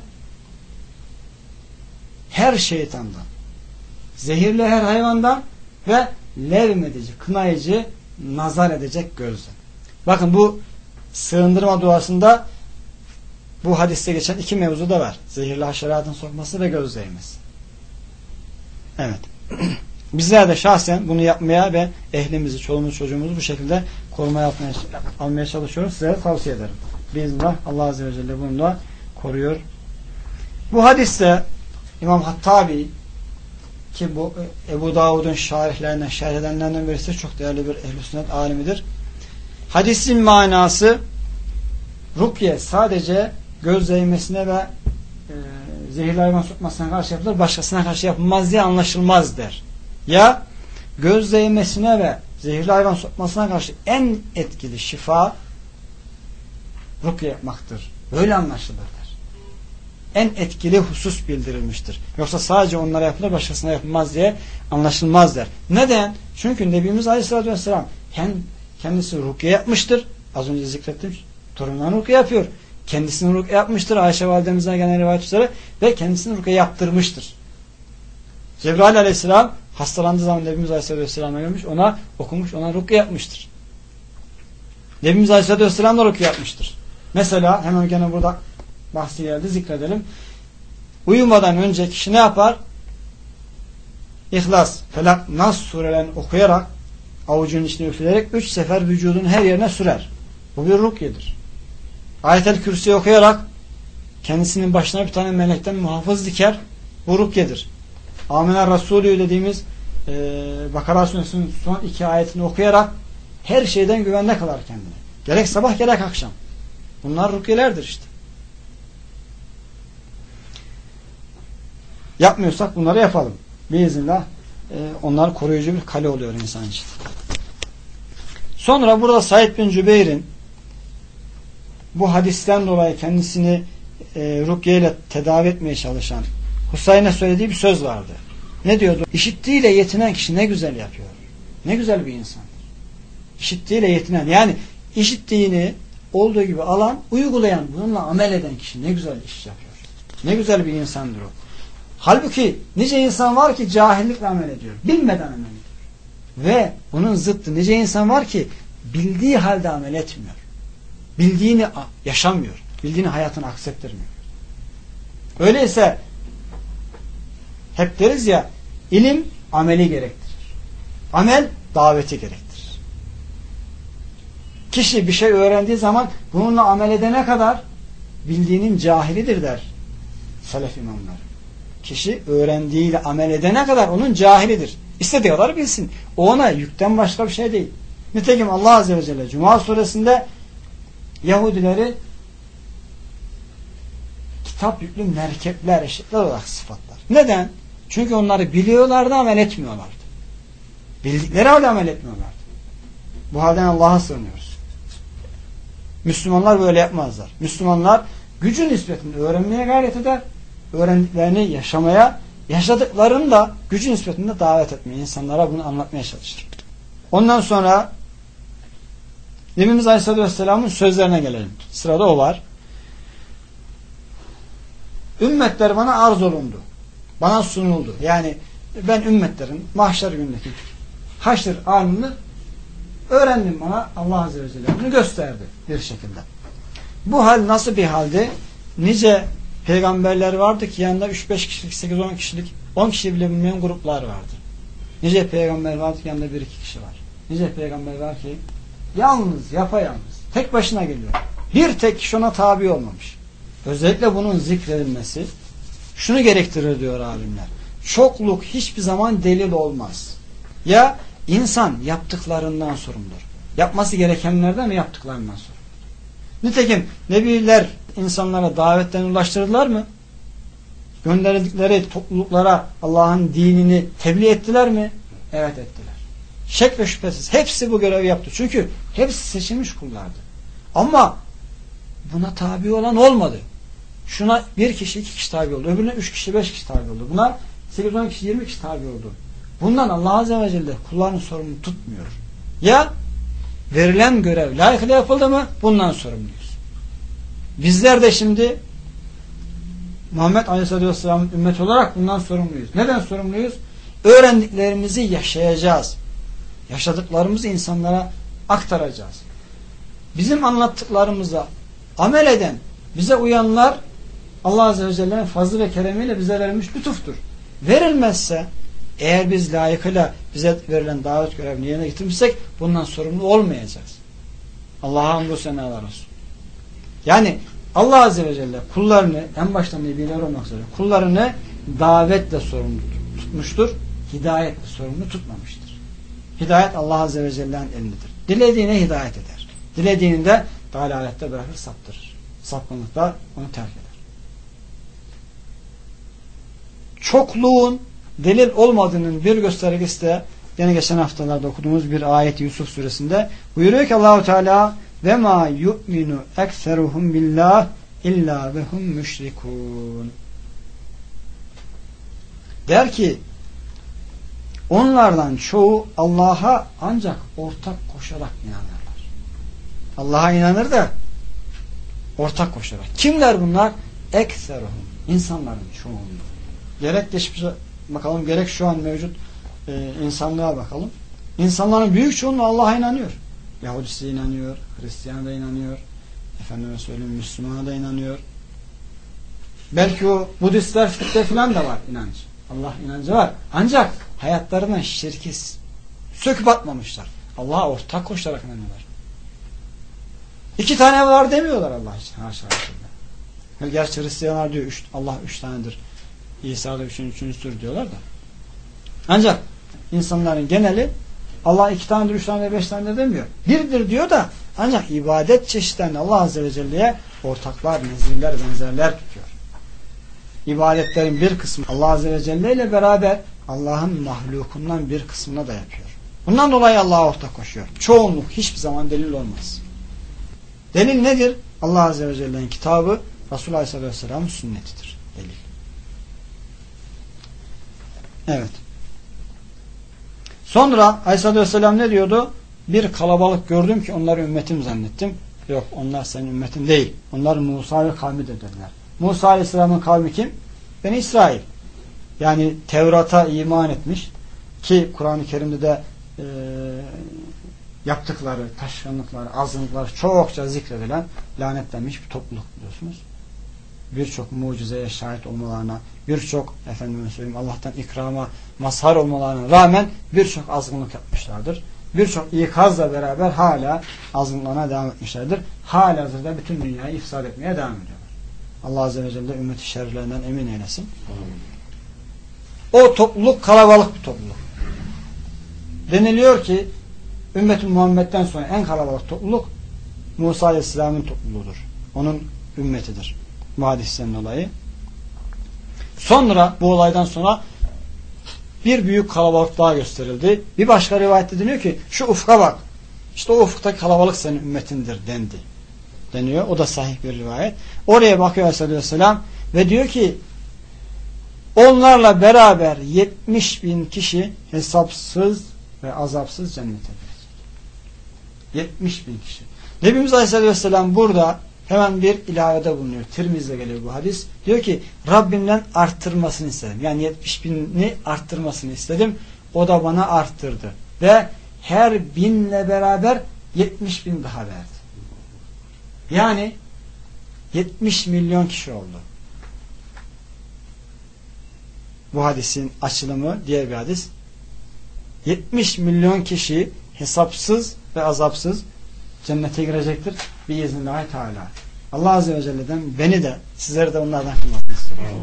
S1: Her şeytandan, zehirli her hayvandan ve levmedici, kınayıcı, nazar edecek gözden. Bakın bu sığındırma duasında bu hadiste geçen iki mevzu da var. Zehirli haşeratın sokması ve göz değmesi. Evet. Bizler de şahsen bunu yapmaya ve ehlimizi, çoluğumuzu, çocuğumuzu bu şekilde korumaya almaya çalışıyoruz. Size tavsiye ederim. Bismillah. Allah Azze ve Celle bunu da koruyor. Bu hadiste İmam Hattabi ki bu Ebu Davud'un şarihlerinden, şerh edenlerden birisi, çok değerli bir ehl-i sünnet alimidir. Hadisin manası rukiye sadece göz değmesine ve zehirli hayvan sokmasına karşı yapılır, başkasına karşı yapılmaz diye anlaşılmaz der. Ya göz değmesine ve zehirli hayvan sokmasına karşı en etkili şifa rukiye yapmaktır. Böyle anlaşılır der. En etkili husus bildirilmiştir. Yoksa sadece onlara yapılır, başkasına yapılmaz diye anlaşılmaz der. Neden? Çünkü Nebimiz Aleyhisselatü Vesselam kendisi rukiye yapmıştır. Az önce zikrettim. Torunlarına rukiye yapıyor. Kendisini rukiye yapmıştır. Ayşe validemizden gelen rivayet üzere ve kendisini rukiye yaptırmıştır. Cebrail Aleyhisselam hastalandığı zaman Nebimiz Aleyhisselatü Vesselam'a gelmiş, ona okumuş, ona rukiye yapmıştır. Nebimiz Aleyhisselatü Vesselam da rukiye yapmıştır. Mesela hemen gene burada bahsi geldi, zikredelim. Uyumadan önce kişi ne yapar? İhlas, Felak, Nas surelerini okuyarak, avucunun içine üfleyerek 3 sefer vücudun her yerine sürer. Bu bir rukiyedir. Ayet-el Kürsi'yi okuyarak kendisinin başına bir tane melekten muhafız diker. Bu rukiyedir. Amener Resulü dediğimiz Bakara Suresinin son 2 ayetini okuyarak her şeyden güvende kılar kendini. Gerek sabah gerek akşam. Bunlar rukiyelerdir işte. Yapmıyorsak bunları yapalım. Biiznillah onlar koruyucu bir kale oluyor insan için. Sonra burada Said bin Cübeyr'in bu hadisten dolayı kendisini rukiye ile tedavi etmeye çalışan Husayn'e söylediği bir söz vardı. Ne diyordu? İşittiğiyle yetinen kişi ne güzel yapıyor. Ne güzel bir insandır. İşittiğiyle yetinen, yani işittiğini olduğu gibi alan, uygulayan, bununla amel eden kişi ne güzel iş yapıyor. Ne güzel bir insandır o. Halbuki nice insan var ki cahillikle amel ediyor. Bilmeden amel ediyor. Ve bunun zıttı nice insan var ki bildiği halde amel etmiyor. Bildiğini yaşamıyor. Bildiğini hayatına aksettirmiyor. Öyleyse hep deriz ya, ilim ameli gerektirir. Amel daveti gerektirir. Kişi bir şey öğrendiği zaman bununla amel edene kadar bildiğinin cahilidir der Selef imamları. kişi öğrendiğiyle amel edene kadar onun cahilidir. İstediği kadar bilsin. O ona yükten başka bir şey değil. Nitekim Allah Azze ve Celle Cuma suresinde Yahudileri kitap yüklü merkepler, eşitler olarak sıfatlar. Neden? Çünkü onları biliyorlardı, amel etmiyorlardı. Bildikleri halde amel etmiyorlardı. Bu halden Allah'a sığınıyoruz. Müslümanlar böyle yapmazlar. Müslümanlar gücün nispetinde öğrenmeye gayret eder. Öğrendiklerini yaşamaya, yaşadıklarını da gücün nispetinde davet etmeye, insanlara bunu anlatmaya çalışır. Ondan sonra Nebimiz Aleyhisselatü Vesselam'ın sözlerine gelelim. Sırada o var. Ümmetler bana arz olundu. Bana sunuldu. Yani ben ümmetlerin mahşer günündeki haşr anını öğrendim, bana Allah Azze ve Celle bunu gösterdi bir şekilde. Bu hal nasıl bir haldi? Nice peygamberler vardı ki yanında 3-5 kişilik, 8-10 kişilik, 10 kişi bile bilmeyen gruplar vardı. Nice peygamber vardı ki yanında 1-2 kişi var. Nice peygamber var ki yalnız, yapayalnız, tek başına geliyor. Bir tek kişi ona tabi olmamış. Özellikle bunun zikredilmesi şunu gerektirir diyor alimler. Çokluk hiçbir zaman delil olmaz. Ya insan yaptıklarından sorumludur. Yapması gerekenlerden ve yaptıklarından sorumludur. Nitekim nebiler insanlara davetten ulaştırdılar mı? Gönderdikleri topluluklara Allah'ın dinini tebliğ ettiler mi? Evet, ettiler. Şek ve şüphesiz hepsi bu görevi yaptı. Çünkü hepsi seçilmiş kullardı. Ama buna tabi olan olmadı. Şuna 1 kişi 2 kişi tabi oldu. Öbürüne 3 kişi 5 kişi tabi oldu. Buna 8-10 kişi 20 kişi tabi oldu. Bundan Allah Azze ve Celle kullarının sorumluluğunu tutmuyor. Ya verilen görev layıkıyla yapıldı mı? Bundan sorumluyuz. Bizler de şimdi Muhammed Aleyhisselatü Vesselam'ın ümmeti olarak bundan sorumluyuz. Neden sorumluyuz? Öğrendiklerimizi yaşayacağız. Yaşadıklarımızı insanlara aktaracağız. Bizim anlattıklarımıza amel eden, bize uyanlar Allah Azze ve Celle'nin fazlı ve keremiyle bize verilmiş lütuftur. Verilmezse, eğer biz layıkıyla bize verilen davet görevini yerine getirmişsek bundan sorumlu olmayacağız. Allah'a hamdü senalar olsun. Yani Allah Azze ve Celle kullarını, en başta nebiler olmak üzere kullarını davetle sorumlu tutmuştur. Hidayetle sorumlu tutmamıştır. Hidayet Allah Azze ve Celle'nin elindedir. Dilediğine hidayet eder. Dilediğini de dalalette bırakır, saptırır. Sapkınlıkta onu terk eder. Çokluğun delil olmadığının bir göstergesi de yine geçen haftalarda okuduğumuz bir ayet Yusuf suresinde buyuruyor ki Allahu Teala ve ma yu'minu ekseruhum billah illa ve hum müşrikun. Der ki onlardan çoğu Allah'a ancak ortak koşarak inanırlar. Allah'a inanır da ortak koşarak. Kimler bunlar? Ekseruhum. İnsanların çoğunluğu. Gerek geçmişe bakalım, gerek şu an mevcut insanlığa bakalım. İnsanların büyük çoğunluğu Allah'a inanıyor. Yahudisi inanıyor, Hristiyan'a da inanıyor, efendime söyleyeyim Müslümana da inanıyor. Belki o Budistler falan da var inanç. Allah inancı var. Ancak hayatlarından şirki söküp atmamışlar. Allah'a ortak koşarak inanıyorlar. 2 tane var demiyorlar Allah için. Haşa haşa. Gerçi Hristiyanlar diyor Allah 3 tanedir. İsa da 3.'üdür diyorlar da. Ancak insanların geneli Allah 2 tanedir, 3 tanedir, 5 tanedir demiyor. Birdir diyor da ancak ibadet çeşitlerinde Allah Azze ve Celle'ye ortaklar, nezirler, benzerler tutuyor. İbadetlerin bir kısmı Allah Azze ve Celle ile beraber Allah'ın mahlukundan bir kısmına da yapıyor. Bundan dolayı Allah'a ortak koşuyor. Çoğunluk hiçbir zaman delil olmaz. Delil nedir? Allah Azze ve Celle'nin kitabı, Resulullah Aleyhisselatü Vesselam'ın sünnetidir. Delil. Evet. Sonra Aleyhisselatü Vesselam ne diyordu? Bir kalabalık gördüm ki onları ümmetim zannettim. Yok, onlar senin ümmetin değil. Onlar Musa ve kavmi de dediler. Musa Aleyhisselam'ın kavmi kim? Beni İsrail. Yani Tevrat'a iman etmiş ki Kur'an-ı Kerim'de de yaptıkları, taşkınlıkları, azınlıkları çokça zikredilen lanetlenmiş bir topluluk biliyorsunuz. Birçok mucizeye şahit olmalarına, birçok efendime söyleyeyim Allah'tan ikrama mazhar olmalarına rağmen birçok azgınlık yapmışlardır. Birçok ikazla beraber hala azgınlığına devam etmişlerdir. Halihazırda bütün dünyayı ifsad etmeye devam ediyorlar. Allah Azze ve Celle ümmeti şerlerinden emin eylesin. O topluluk kalabalık bir topluluk. Deniliyor ki ümmet-i Muhammed'den sonra en kalabalık topluluk Musa Aleyhisselam'ın topluluğudur. Onun ümmetidir. Bu hadisten dolayı. Sonra bu olaydan sonra bir büyük kalabalık daha gösterildi. Bir başka rivayette deniyor ki şu ufka bak. İşte o ufuktaki kalabalık senin ümmetindir deniyor. O da sahih bir rivayet. Oraya bakıyor Aleyhisselam ve diyor ki onlarla beraber 70.000 kişi hesapsız ve azapsız cennete girecek. 70.000 kişi. Nebimiz Aleyhisselam burada hemen bir ilavede bulunuyor. Tirmiz'de geliyor bu hadis. Diyor ki Rabbimden arttırmasını istedim. Yani 70.000'i arttırmasını istedim. O da bana arttırdı. Ve her 1000'le beraber 70.000 daha verdi. Yani 70 milyon kişi oldu. Bu hadisin açılımı diğer bir hadis. 70 milyon kişi hesapsız ve azapsız cennete girecektir. Biiznillahü Teala. Allah Azze ve Celle'den beni de sizleri de onlardan kılmasını istiyorum.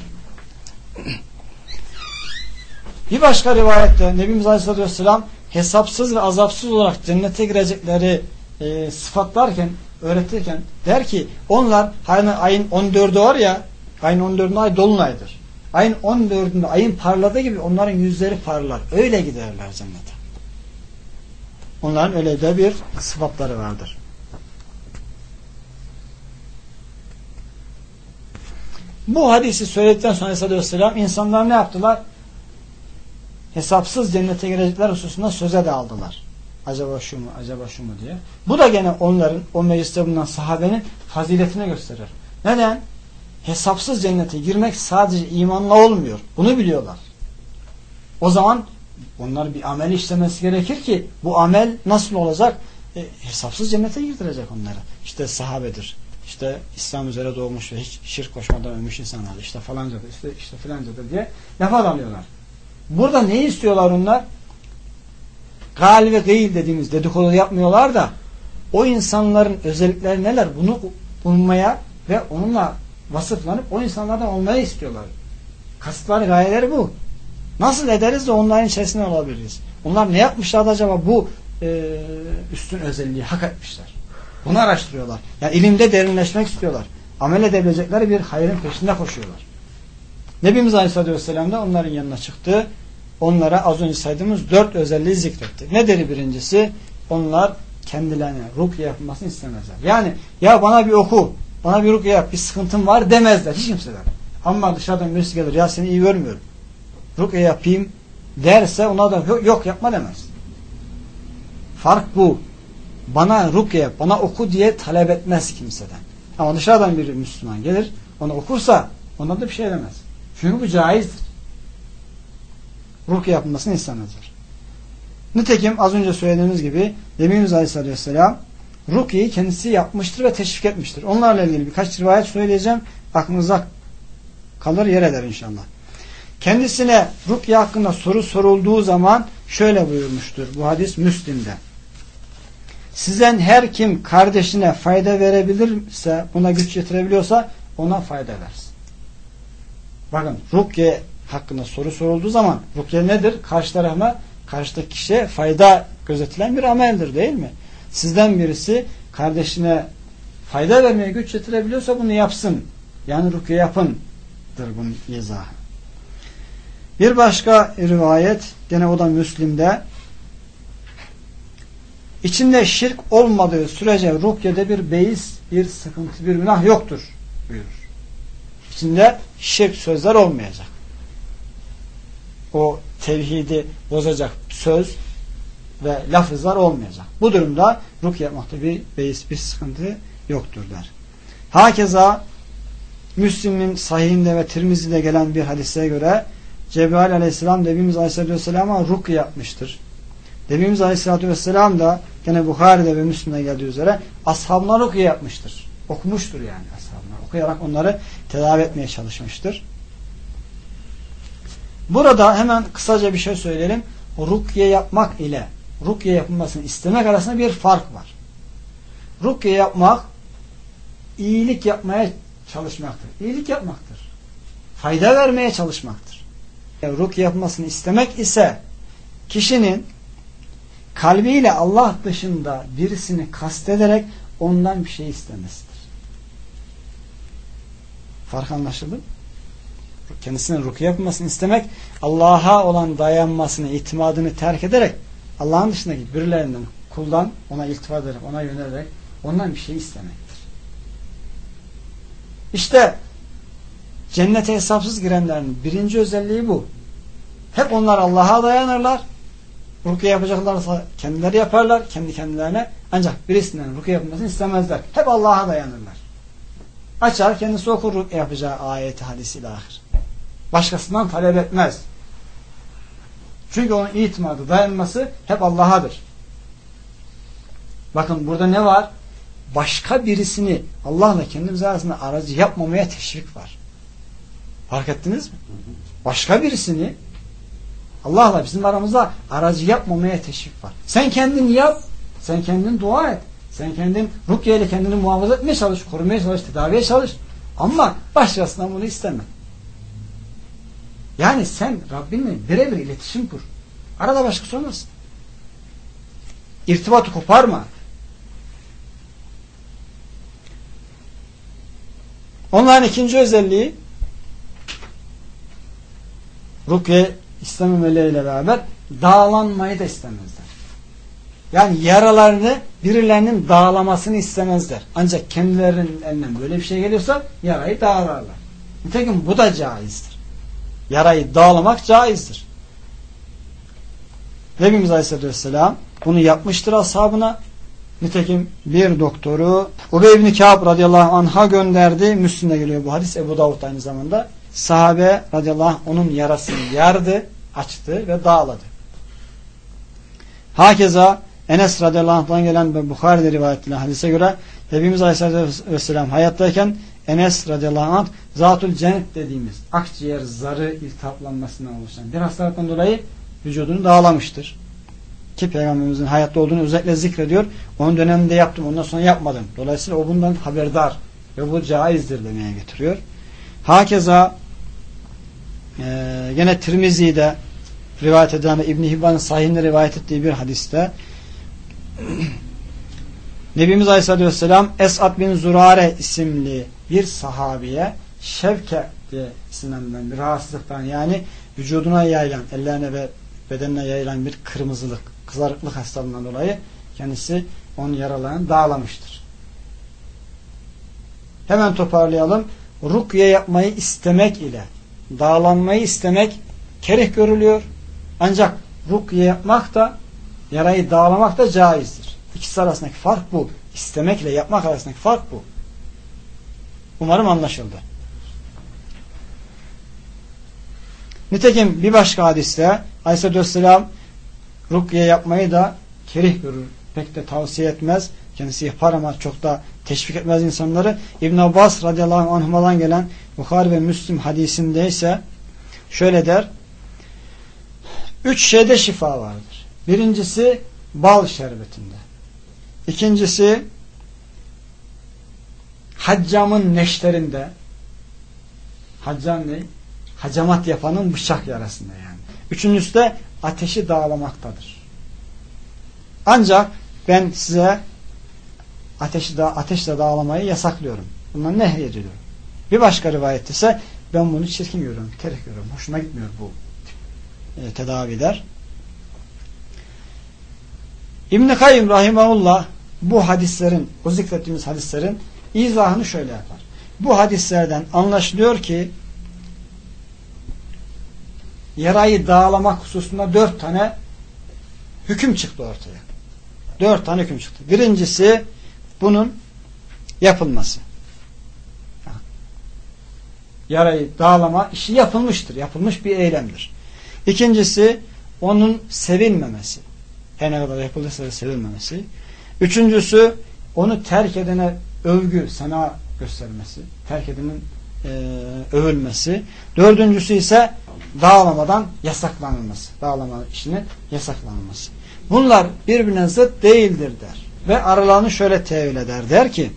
S1: Bir başka rivayette Nebimiz Aleyhisselatü Vesselam hesapsız ve azapsız olarak cennete girecekleri sıfatlarken, öğretirken der ki onlar hani ayın 14'ü var ya, ayın 14'ünde ay dolunaydır. Ayın 14'ünde ayın parladığı gibi onların yüzleri parlar. Öyle giderler cennete. Onların öyle de bir sıfatları vardır. Bu hadisi söyledikten sonra Aleyhisselam insanlar ne yaptılar? Hesapsız cennete girecekler hususunda söze de aldılar. Acaba şu mu, acaba şu mu diye. Bu da gene onların, o mecliste bulunan sahabenin faziletine gösterir. Neden? Hesapsız cennete girmek sadece imanla olmuyor. Bunu biliyorlar. O zaman onlar bir amel işlemesi gerekir ki bu amel nasıl olacak? Hesapsız cennete girdirecek onları. İşte sahabedir. İşte İslam üzere doğmuş ve hiç şirk koşmadan ölmüş insanlar. İşte falancadır, işte filancadır diye lafa dalıyorlar. Burada ne istiyorlar onlar? Gal ve gıyl dediğimiz dedikodu yapmıyorlar da o insanların özellikleri neler? Bunu bulmaya ve onunla vasıflanıp o insanlardan olmayı istiyorlar. Kasıtları, gayeleri bu. Nasıl ederiz de onların içerisinde olabiliriz? Onlar ne yapmışlar acaba bu üstün özelliği hak etmişler? Bunu araştırıyorlar. Yani ilimde derinleşmek istiyorlar. Amel edebilecekleri bir hayrın peşinde koşuyorlar. Nebimiz Aleyhisselatü Vesselam da onların yanına çıktı. Onlara az önce saydığımız 4 özelliği zikretti. Nedir birincisi? Onlar kendilerine rukiye yapılmasını istemezler. Yani ya bana bir oku, bana bir rukiye yap, bir sıkıntım var demezler. Hiç kimseler. Ama dışarıdan birisi gelir, ya seni iyi görmüyorum, rukiye yapayım derse ona da yok yapma demez. Fark bu. Bana rukiye yap, bana oku diye talep etmez kimseden. Ama dışarıdan bir Müslüman gelir, ona okursa ondan da bir şey demez. Çünkü bu caizdir. Rukiye yapılmasını istemezler. Nitekim az önce söylediğimiz gibi Nebimiz Aleyhisselatü Vesselam rukiyeyi kendisi yapmıştır ve teşvik etmiştir. Onlarla ilgili birkaç rivayet söyleyeceğim. Aklınıza kalır, yer eder inşallah. Kendisine rukiye hakkında soru sorulduğu zaman şöyle buyurmuştur. Bu hadis Müslim'de. Sizden her kim kardeşine fayda verebilirse, buna güç yetirebiliyorsa ona fayda versin. Bakın rukiye hakkında soru sorulduğu zaman rukiye nedir? Karşı tarafına, karşıdaki kişiye fayda gözetilen bir ameldir değil mi? Sizden birisi kardeşine fayda vermeye güç yetirebiliyorsa bunu yapsın. Yani rukiye yapındır bunun izahı. Bir başka rivayet gene o da Müslim'de, İçinde şirk olmadığı sürece rukyede bir beis, bir sıkıntı, bir günah yoktur buyurur. İçinde şirk sözler olmayacak. O tevhidi bozacak söz ve lafızlar olmayacak. Bu durumda rukiye yapmakta bir beis, bir sıkıntı yoktur der. Hakeza Müslim'in sahihinde ve Tirmizi'de gelen bir hadise göre Cebrail aleyhisselam Nebimiz Aleyhisselatü Vesselam'a rukiye yapmıştır. Nebimiz Aleyhisselatü Vesselam da gene Buhari'de ve Müslim'de geldiği üzere ashabına rukiye yapmıştır. Okumuştur yani ashabına. Okuyarak onları tedavi etmeye çalışmıştır. Burada hemen kısaca bir şey söyleyelim. Rukiye yapmak ile rukiye yapılmasını istemek arasında bir fark var. Rukiye yapmak iyilik yapmaya çalışmaktır. İyilik yapmaktır. Fayda vermeye çalışmaktır. Rukiye yapmasını istemek ise kişinin kalbiyle Allah dışında birisini kastederek ondan bir şey istemesidir. Fark anlaşıldı mı? Kendisine rukiye yapmasını istemek, Allah'a olan dayanmasını, itimadını terk ederek Allah'ın dışındaki birilerinden, kuldan ona iltifat ederek, ona yönelerek ondan bir şey istemektir. İşte cennete hesapsız girenlerin birinci özelliği bu. Hep onlar Allah'a dayanırlar. Rukiye yapacaklarsa kendileri yaparlar, kendi kendilerine. Ancak birisinden rukiye yapmasını istemezler. Hep Allah'a dayanırlar. Açar, kendisi okur rukiye yapacağı ayeti, hadisi ilahir. Başkasından talep etmez. Çünkü onun itimadı, dayanması hep Allah'adır. Bakın burada ne var? Başka birisini Allah'la kendimiz arasında aracı yapmamaya teşvik var. Fark ettiniz mi? Başka birisini Allah'la bizim aramızda aracı yapmamaya teşvik var. Sen kendin yap, sen kendin dua et. Sen kendin rukiyeyle kendini muhafaza etmeye çalış, korumaya çalış, tedaviye çalış. Ama başkasından bunu isteme. Yani sen Rabbinle birebir iletişim kur. Arada başkası olmasın. İrtibatı koparma. Onların ikinci özelliği rukiye istememeleriyle beraber dağlanmayı da istemezler. Yani yaralarını birilerinin dağlamasını istemezler. Ancak kendilerinin elinden böyle bir şey geliyorsa yarayı dağlarlar. Nitekim bu da caizdir. Yarayı dağlamak caizdir. Nebimiz Aleyhisselatü Vesselam bunu yapmıştır ashabına. Nitekim bir doktoru Ubey ibn Kâb radıyallahu anh'a gönderdi. Müslim'de geliyor bu hadis. Ebu Davud aynı zamanda. Sahabe radıyallahu anh onun yarasını yardı, açtı ve dağladı. Hakeza Enes radıyallahu anh'tan gelen ve Bukhari'de rivayet edilen hadise göre Nebimiz Aleyhisselatü Vesselam hayattayken Enes radıyallahu anh zatül cennet dediğimiz akciğer zarı iltihaplanmasından oluşan bir hastalıktan dolayı vücudunu dağlamıştır. Ki Peygamberimizin hayatta olduğunu özellikle zikrediyor. Onun döneminde yaptım, ondan sonra yapmadım. Dolayısıyla o bundan haberdar ve bu caizdir demeye getiriyor. Hakeza gene Tirmizi'de rivayet edilen ve İbn-i Hibban'ın sahihinde rivayet ettiği bir hadiste Nebimiz Aleyhisselatü Vesselam Esad bin Zurare isimli bir sahabiye şevke diye isimlendirilen bir rahatsızlıktan, yani vücuduna yayılan, ellerine ve bedenine yayılan bir kırmızılık, kızarıklık hastalığından dolayı kendisi onun yaralarını dağlamıştır. Hemen toparlayalım. Rukiye yapmayı istemek ile dağlanmayı istemek kerih görülüyor. Ancak rukiye yapmak da yarayı dağlamak da caizdir. İkisi arasındaki fark bu. İstemek ile yapmak arasındaki fark bu. Umarım anlaşıldı. Nitekim bir başka hadiste Aleyhisselatü Vesselam rukiye yapmayı da kerih görür. Pek de tavsiye etmez. Kendisi yapar ama çok da teşvik etmez insanları. İbn Abbas radıyallahu anhuma'dan gelen Bukhari ve Müslim hadisinde ise şöyle der: 3 şeyde şifa vardır. Birincisi bal şerbetinde. İkincisi haccamın neşterinde. Haccam ne? Hacamat yapanın bıçak yarasında yani. Üçüncüsü de ateşi dağlamaktadır. Ancak ben size ateşle dağlamayı yasaklıyorum. Bundan nehyediyorum. Bir başka rivayette ise ben bunu çirkin görüyorum, kerih görüyorum. Hoşuma gitmiyor bu tedaviler. İbn-i Kayyum rahimahullah bu hadislerin, o zikrettiğimiz hadislerin izahını şöyle yapar. Bu hadislerden anlaşılıyor ki yarayı dağlamak hususunda 4 tane hüküm çıktı ortaya. 4 tane hüküm çıktı. Birincisi bunun yapılması. Yarayı dağlama işi yapılmıştır. Yapılmış bir eylemdir. İkincisi onun sevilmemesi. Her ne kadar yapıldıysa da sevilmemesi. Üçüncüsü onu terk edene övgü, sana göstermesi. Terk edenin övülmesi. Dördüncüsü ise dağlamadan yasaklanılması. Dağlama işinin yasaklanılması. Bunlar birbirine zıt değildir der. Ve aralarını şöyle tevil eder. Der ki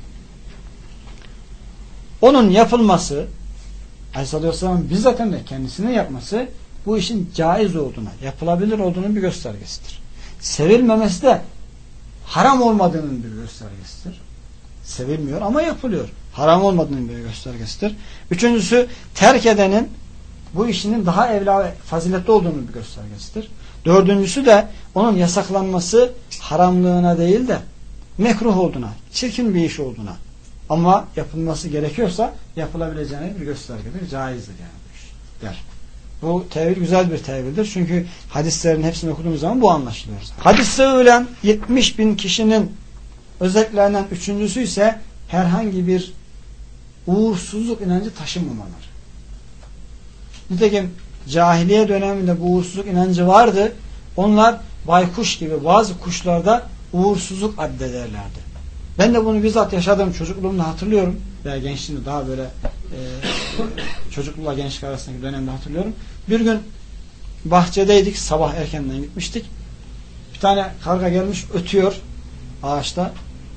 S1: onun yapılması Aleyhisselatü Vesselam'ın bizzaten de kendisinin yapması bu işin caiz olduğuna, yapılabilir olduğunun bir göstergesidir. Sevilmemesi de haram olmadığının bir göstergesidir. Sevilmiyor ama yapılıyor. Haram olmadığının bir göstergesidir. Üçüncüsü, terk edenin bu işinin daha evla ve faziletli olduğunun bir göstergesidir. Dördüncüsü de onun yasaklanması haramlığına değil de mekruh olduğuna, çirkin bir iş olduğuna, ama yapılması gerekiyorsa yapılabileceğine bir göstergedir. Caizdir yani bu iş der. Bu tevil güzel bir tevildir. Çünkü hadislerin hepsini okuduğumuz zaman bu anlaşılıyor. Hadiste ölen 70.000 kişinin özelliklerinden üçüncüsü ise herhangi bir uğursuzluk inancı taşımamaları. Nitekim cahiliye döneminde bu uğursuzluk inancı vardı. Onlar baykuş gibi bazı kuşlarda uğursuzluk addederlerdi. Ben de bunu bizzat yaşadığım çocukluğumda hatırlıyorum. Veya gençliğimde daha böyle çocuklukla gençlik arasındaki dönemde hatırlıyorum. Bir gün bahçedeydik. Sabah erkenden gitmiştik. Bir tane karga gelmiş ötüyor ağaçta.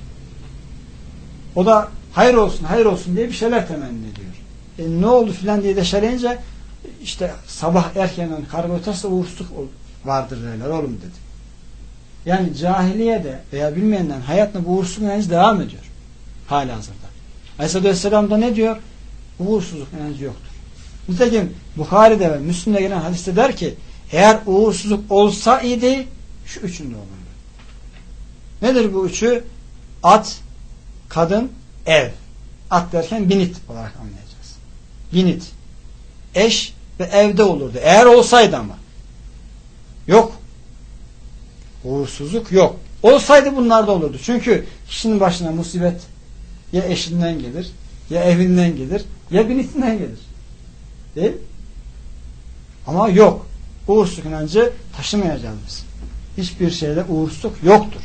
S1: O da hayır olsun hayır olsun diye bir şeyler temenni ediyor. Ne oldu filan diye deşeleyince işte sabah erkenden karga öterse uğursuzluk vardır derler oğlum dedi. Yani cahiliyede veya bilmeyenden hayatında bu uğursuzluk inancı devam ediyor. Halihazırda. Aleyhisselatü Vesselam da ne diyor? Uğursuzluk inancı yoktur. Nitekim Bukhari'de ve Müslim'de gelen hadiste der ki eğer uğursuzluk olsa idi şu üçünde olurdu. Nedir bu üçü? At, kadın, ev. At derken binit olarak anlayacağız. Binit. Eş ve evde olurdu. Eğer olsaydı ama. Yok. Uğursuzluk yok. Olsaydı bunlar da olurdu. Çünkü kişinin başına musibet ya eşinden gelir, ya evinden gelir, ya binitinden gelir. Değil mi? Ama yok. Uğursuzluk inancı taşımayacağız biz. Hiçbir şeyde uğursuzluk yoktur.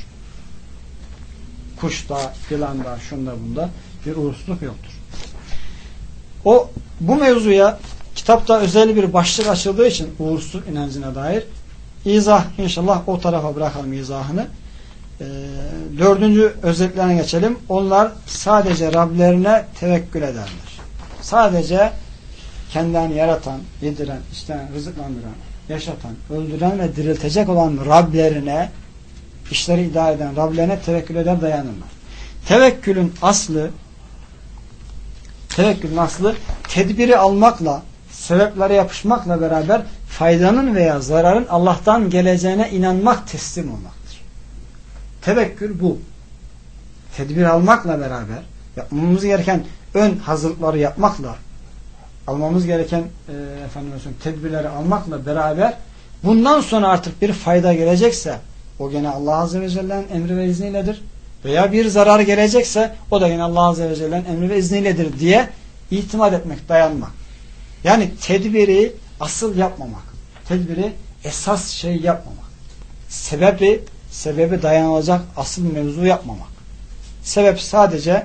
S1: Kuşta, yılanda, şunda bunda bir uğursuzluk yoktur. Bu mevzuya kitapta özel bir başlık açıldığı için uğursuzluk inancına dair izah inşallah o tarafa bırakalım izahını. Dördüncü özetlerine geçelim. Onlar sadece Rablerine tevekkül ederler. Sadece kendilerini yaratan, yediren, içten rızıklandıran, yaşatan, öldüren ve diriltecek olan Rablerine, işleri idare eden Rablerine tevekkül eder, dayanırlar. Tevekkülün aslı tedbiri almakla, sebeplere yapışmakla beraber faydanın veya zararın Allah'tan geleceğine inanmak, teslim olmaktır. Tevekkül bu. Tedbir almakla beraber yapmamız gereken ön hazırlıkları yapmakla, almamız gereken tedbirleri almakla beraber bundan sonra artık bir fayda gelecekse o gene Allah Azze ve Celle'nin emri ve izniyledir. Veya bir zarar gelecekse o da yine Allah Azze ve Celle'nin emri ve izniyledir diye itimat etmek, dayanmak. Yani tedbiri asıl yapmamak. Tedbiri esas şey yapmamak. Sebebi dayanılacak asıl mevzu yapmamak. Sebep sadece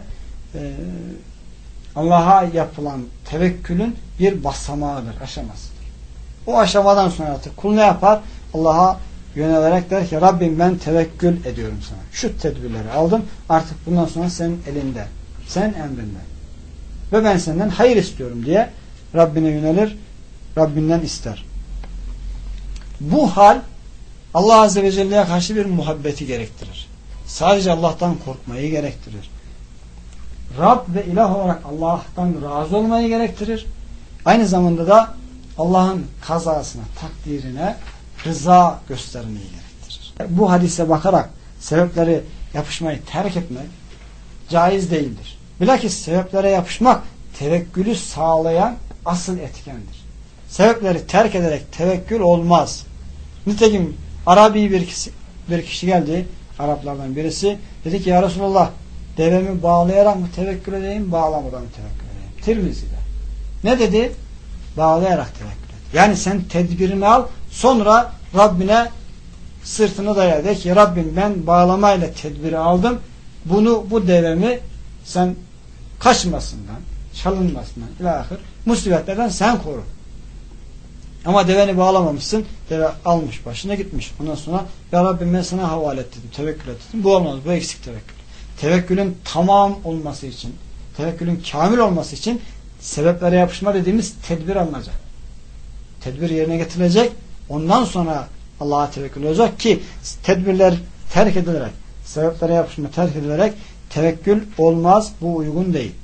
S1: Allah'a yapılan tevekkülün bir basamağıdır, aşamasıdır. O aşamadan sonra artık kul ne yapar? Allah'a yönelerek der ki Rabbim ben tevekkül ediyorum sana. Şu tedbirleri aldım. Artık bundan sonra senin elinde. Sen emrinde. Ve ben senden hayır istiyorum diye Rabbine yönelir. Rabbinden ister. Bu hal Allah Azze ve Celle'ye karşı bir muhabbeti gerektirir. Sadece Allah'tan korkmayı gerektirir. Rab ve ilah olarak Allah'tan razı olmayı gerektirir. Aynı zamanda da Allah'ın kazasına, takdirine rıza göstermeyi gerektirir. Bu hadise bakarak sebepleri yapışmayı terk etmek caiz değildir. Bilakis sebeplere yapışmak tevekkülü sağlayan asıl etkendir. Sebepleri terk ederek tevekkül olmaz. Nitekim Arabi bir kişi geldi, Araplardan birisi, dedi ki ya Resulallah devemi bağlayarak mı tevekkül edeyim, bağlamadan mı tevekkül edeyim? Tirmizi'de. Ne dedi? Bağlayarak tevekkül et. Yani sen tedbirini al, sonra Rabbine sırtını daya. De ki Rabbim ben bağlamayla tedbiri aldım. Bu devemi sen kaçmasından, çalınmasından, ilahir musibetlerden sen koru. Ama deveni bağlamamışsın, deve almış başına gitmiş. Ondan sonra ya Rabbim ben sana havale et dedim, tevekkül et dedim. Bu olmaz, bu eksik tevekkül. Tevekkülün tamam olması için, tevekkülün kamil olması için sebeplere yapışma dediğimiz tedbir alınacak. Tedbir yerine getirilecek. Ondan sonra Allah'a tevekkül olacak ki tedbirler terk edilerek, sebeplere yapışma terk edilerek tevekkül olmaz. Bu uygun değil.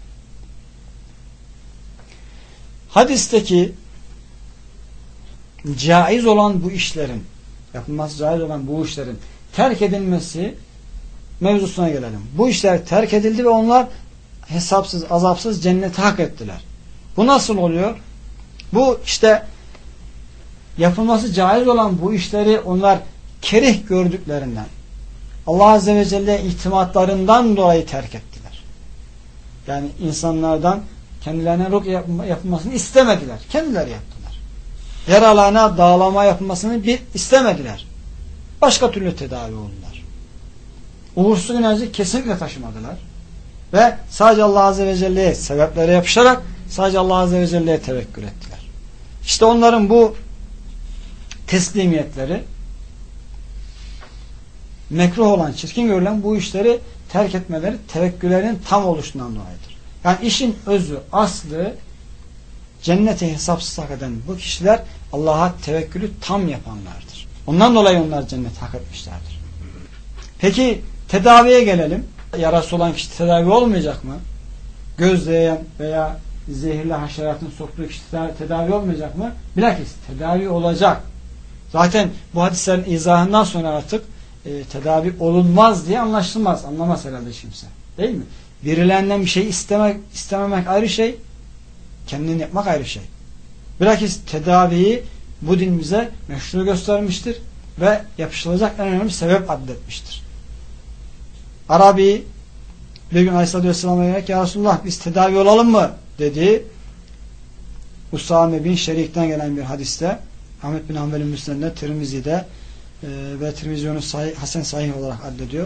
S1: Hadisteki caiz olan bu işlerin, yapılması caiz olan bu işlerin terk edilmesi mevzusuna gelelim. Bu işler terk edildi ve onlar hesapsız, azapsız cenneti hak ettiler. Bu nasıl oluyor? Bu işte yapılması caiz olan bu işleri onlar kerih gördüklerinden, Allah Azze ve Celle itimatlarından dolayı terk ettiler. Yani insanlardan kendilerine rukiye yapılmasını istemediler. Kendileri yaptılar. Yaralarına dağlama yapılmasını istemediler. Başka türlü tedavi oldular. Uğursuz enerji kesinlikle taşımadılar. Ve sadece Allah Azze ve Celle'ye sebeplere yapışarak sadece Allah Azze ve Celle'ye tevekkül ettiler. İşte onların bu teslimiyetleri mekruh olan, çirkin görülen bu işleri terk etmeleri tevekküllerin tam oluşundan dolayıdır. Yani işin özü, aslı cennete hesapsız hak eden bu kişiler Allah'a tevekkülü tam yapanlardır. Ondan dolayı onlar cenneti hak etmişlerdir. Peki tedaviye gelelim. Yarası olan kişi tedavi olmayacak mı? Gözleyen veya zehirli haşeratın soktuğu kişi tedavi olmayacak mı? Bilakis tedavi olacak. Zaten bu hadislerin izahından sonra artık tedavi olunmaz diye anlaşılmaz. Anlamaz herhalde kimse. Değil mi? Birilerinden bir şey istememek ayrı şey. Kendini yapmak ayrı şey. Bilakis tedaviyi bu din bize meşru göstermiştir ve yapışılacak en önemli sebep addetmiştir. Arabi bir gün Aleyhisselatü Vesselam'a diyerek ya Resulullah biz tedavi olalım mı? dedi. Usame bin Şerik'ten gelen bir hadiste Ahmet bin Hanbel'in Müsned'de, Tirmizi'de ve Tirmizi onu Hasan Sahih olarak addediyor.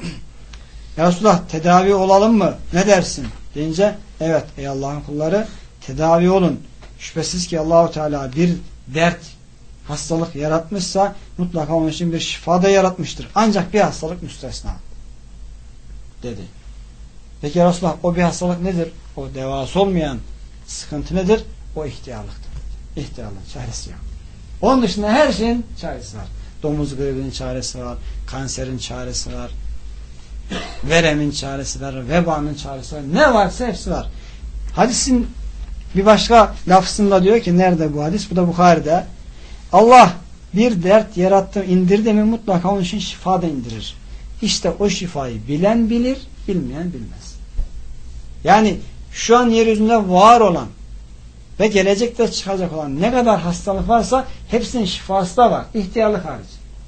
S1: Ya Resulullah tedavi olalım mı? Ne dersin? Deyince evet ey Allah'ın kulları tedavi olun. Şüphesiz ki Allahu Teala bir dert, hastalık yaratmışsa mutlaka onun için bir şifa da yaratmıştır. Ancak bir hastalık müstesna dedi. Peki ya Resulullah o bir hastalık nedir? O devası olmayan sıkıntı nedir? O ihtiyarlıktır. İhtiyarlık çaresi yok. Onun dışında her şeyin çaresi var. Domuz gribinin çaresi var. Kanserin çaresi var. Veremin çaresi var. Vebanın çaresi var. Ne varsa hepsi var. Hadisin bir başka lafzında diyor ki nerede bu hadis? Bu da Bukhari'de. Allah bir dert yarattı, indirdi mi mutlaka onun için şifa da indirir. İşte o şifayı bilen bilir, bilmeyen bilmez. Yani şu an yeryüzünde var olan ve gelecekte çıkacak olan ne kadar hastalık varsa hepsinin şifası da var. İhtiyarlık hariç.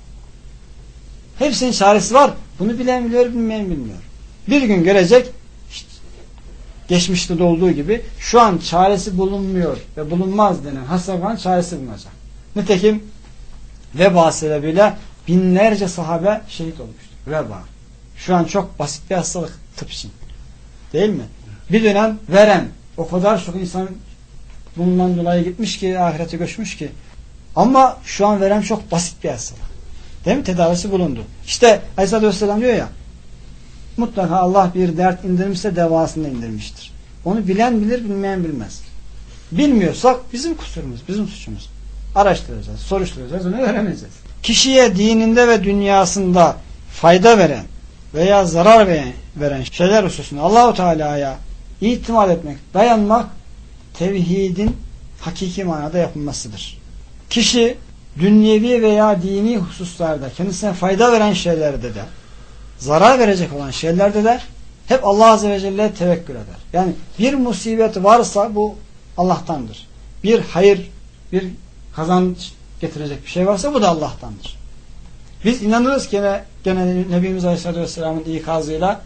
S1: Hepsinin çaresi var. Bunu bilen biliyor, bilmeyen bilmiyor. Bir gün gelecek işte, geçmişte de olduğu gibi şu an çaresi bulunmuyor ve bulunmaz denen hastalıkların çaresi bulunacak. Nitekim veba sebebiyle binlerce sahabe şehit olmuştur. Veba. Şu an çok basit bir hastalık tıp için. Değil mi? Bir dönem verem. O kadar çok insan bundan dolayı gitmiş ki ahirete göçmüş ki. Ama şu an verem çok basit bir hastalık. Değil mi? Tedavisi bulundu. İşte Aleyhisselatü Vesselam diyor ya mutlaka Allah bir dert indirmişse devasını indirmiştir. Onu bilen bilir, bilmeyen bilmez. Bilmiyorsak bizim kusurumuz, bizim suçumuz. Araştıracağız, soruşturacağız, onu öğreneceğiz. Kişiye dininde ve dünyasında fayda veren veya zarar veren şeyler hususunda Allah-u Teala'ya itimat etmek, dayanmak tevhidin hakiki manada yapılmasıdır. Kişi dünyevi veya dini hususlarda kendisine fayda veren şeylerde de zarar verecek olan şeylerde de hep Allah Azze ve Celle'ye tevekkül eder. Yani bir musibet varsa bu Allah'tandır. Bir hayır, bir kazanç getirecek bir şey varsa bu da Allah'tandır. Biz inanırız ki gene Nebimiz Aleyhisselatü Vesselam'ın ikazıyla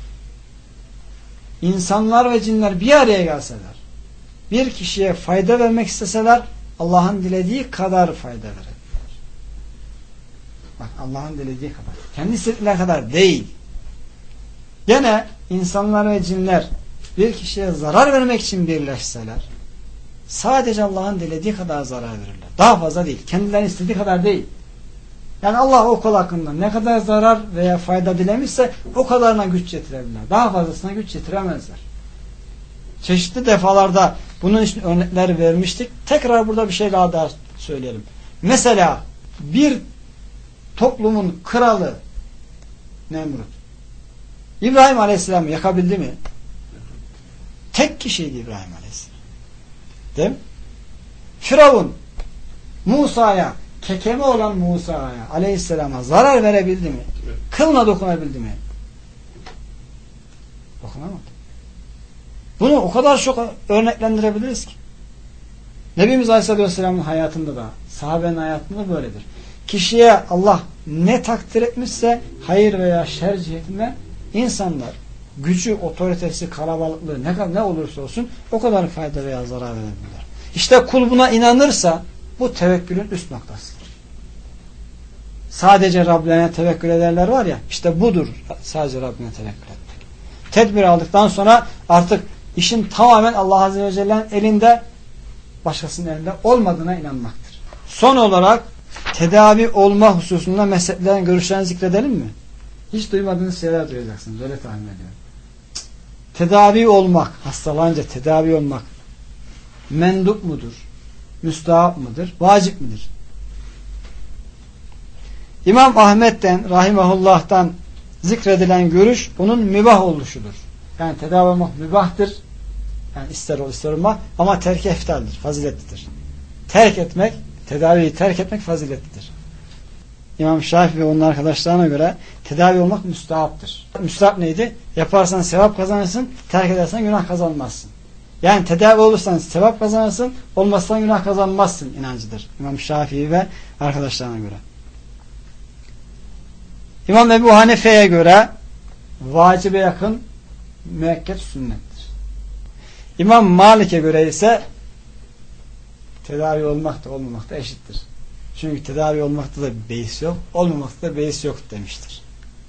S1: insanlar ve cinler bir araya gelseler, bir kişiye fayda vermek isteseler Allah'ın dilediği kadar fayda verirler. Bak Allah'ın dilediği kadar. Kendi istedikleri kadar değil. Gene insanlar ve cinler bir kişiye zarar vermek için birleşseler sadece Allah'ın dilediği kadar zarar verirler. Daha fazla değil. Kendilerinin istediği kadar değil. Yani Allah o kul hakkında ne kadar zarar veya fayda dilemişse o kadarına güç getirebilirler. Daha fazlasına güç getiremezler. Çeşitli defalarda Bunun için örnekler vermiştik. Tekrar burada bir şey daha söyleyelim. Mesela bir toplumun kralı Nemrut İbrahim Aleyhisselam'ı yakabildi mi? Tek kişiydi İbrahim Aleyhisselam. Değil mi? Firavun Musa'ya, kekeme olan Musa'ya Aleyhisselam'a zarar verebildi mi? Kılına dokunabildi mi? Dokunamadı. Bunu o kadar çok örneklendirebiliriz ki. Nebimiz Aleyhisselam'ın hayatında da, sahabenin hayatında böyledir. Kişiye Allah ne takdir etmişse hayır veya şer cihetinden insanlar gücü, otoritesi, kalabalıklığı ne olursa olsun o kadar fayda veya zarar verebilirler. İşte kul buna inanırsa bu tevekkülün üst noktasıdır. Sadece Rablerine tevekkül ederler var ya, işte budur sadece Rabbine tevekkül etmek. Tedbir aldıktan sonra artık işin tamamen Allah Azze ve Celle'nin elinde, başkasının elinde olmadığına inanmaktır. Son olarak tedavi olma hususunda mezheplerin görüşlerini zikredelim mi? Hiç duymadığınız şeyler duyacaksınız. Öyle tahmin ediyorum. Tedavi olmak, hastalanınca tedavi olmak mendup mudur? Müstahap mıdır? Vacip midir? İmam Ahmet'ten, rahimahullah'tan zikredilen görüş onun mübah oluşudur. Yani tedavi olmak mübahtır. Yani ister ol ister olma, ama terk eftaldir, faziletlidir. Terk etmek, tedaviyi terk etmek faziletlidir. İmam Şafii ve onun arkadaşlarına göre tedavi olmak müstahaptır. Müstahap neydi? Yaparsan sevap kazanırsın, terk edersen günah kazanmazsın. Yani tedavi olursan sevap kazanırsın, olmazsan günah kazanmazsın inancıdır. İmam Şafii ve arkadaşlarına göre. İmam Ebu Hanife'ye göre vacibe yakın, müekket sünnettir. İmam Malik'e göre ise tedavi olmak da olmamak da eşittir. Çünkü tedavi olmakta da beis yok, olmamakta da beis yok demiştir.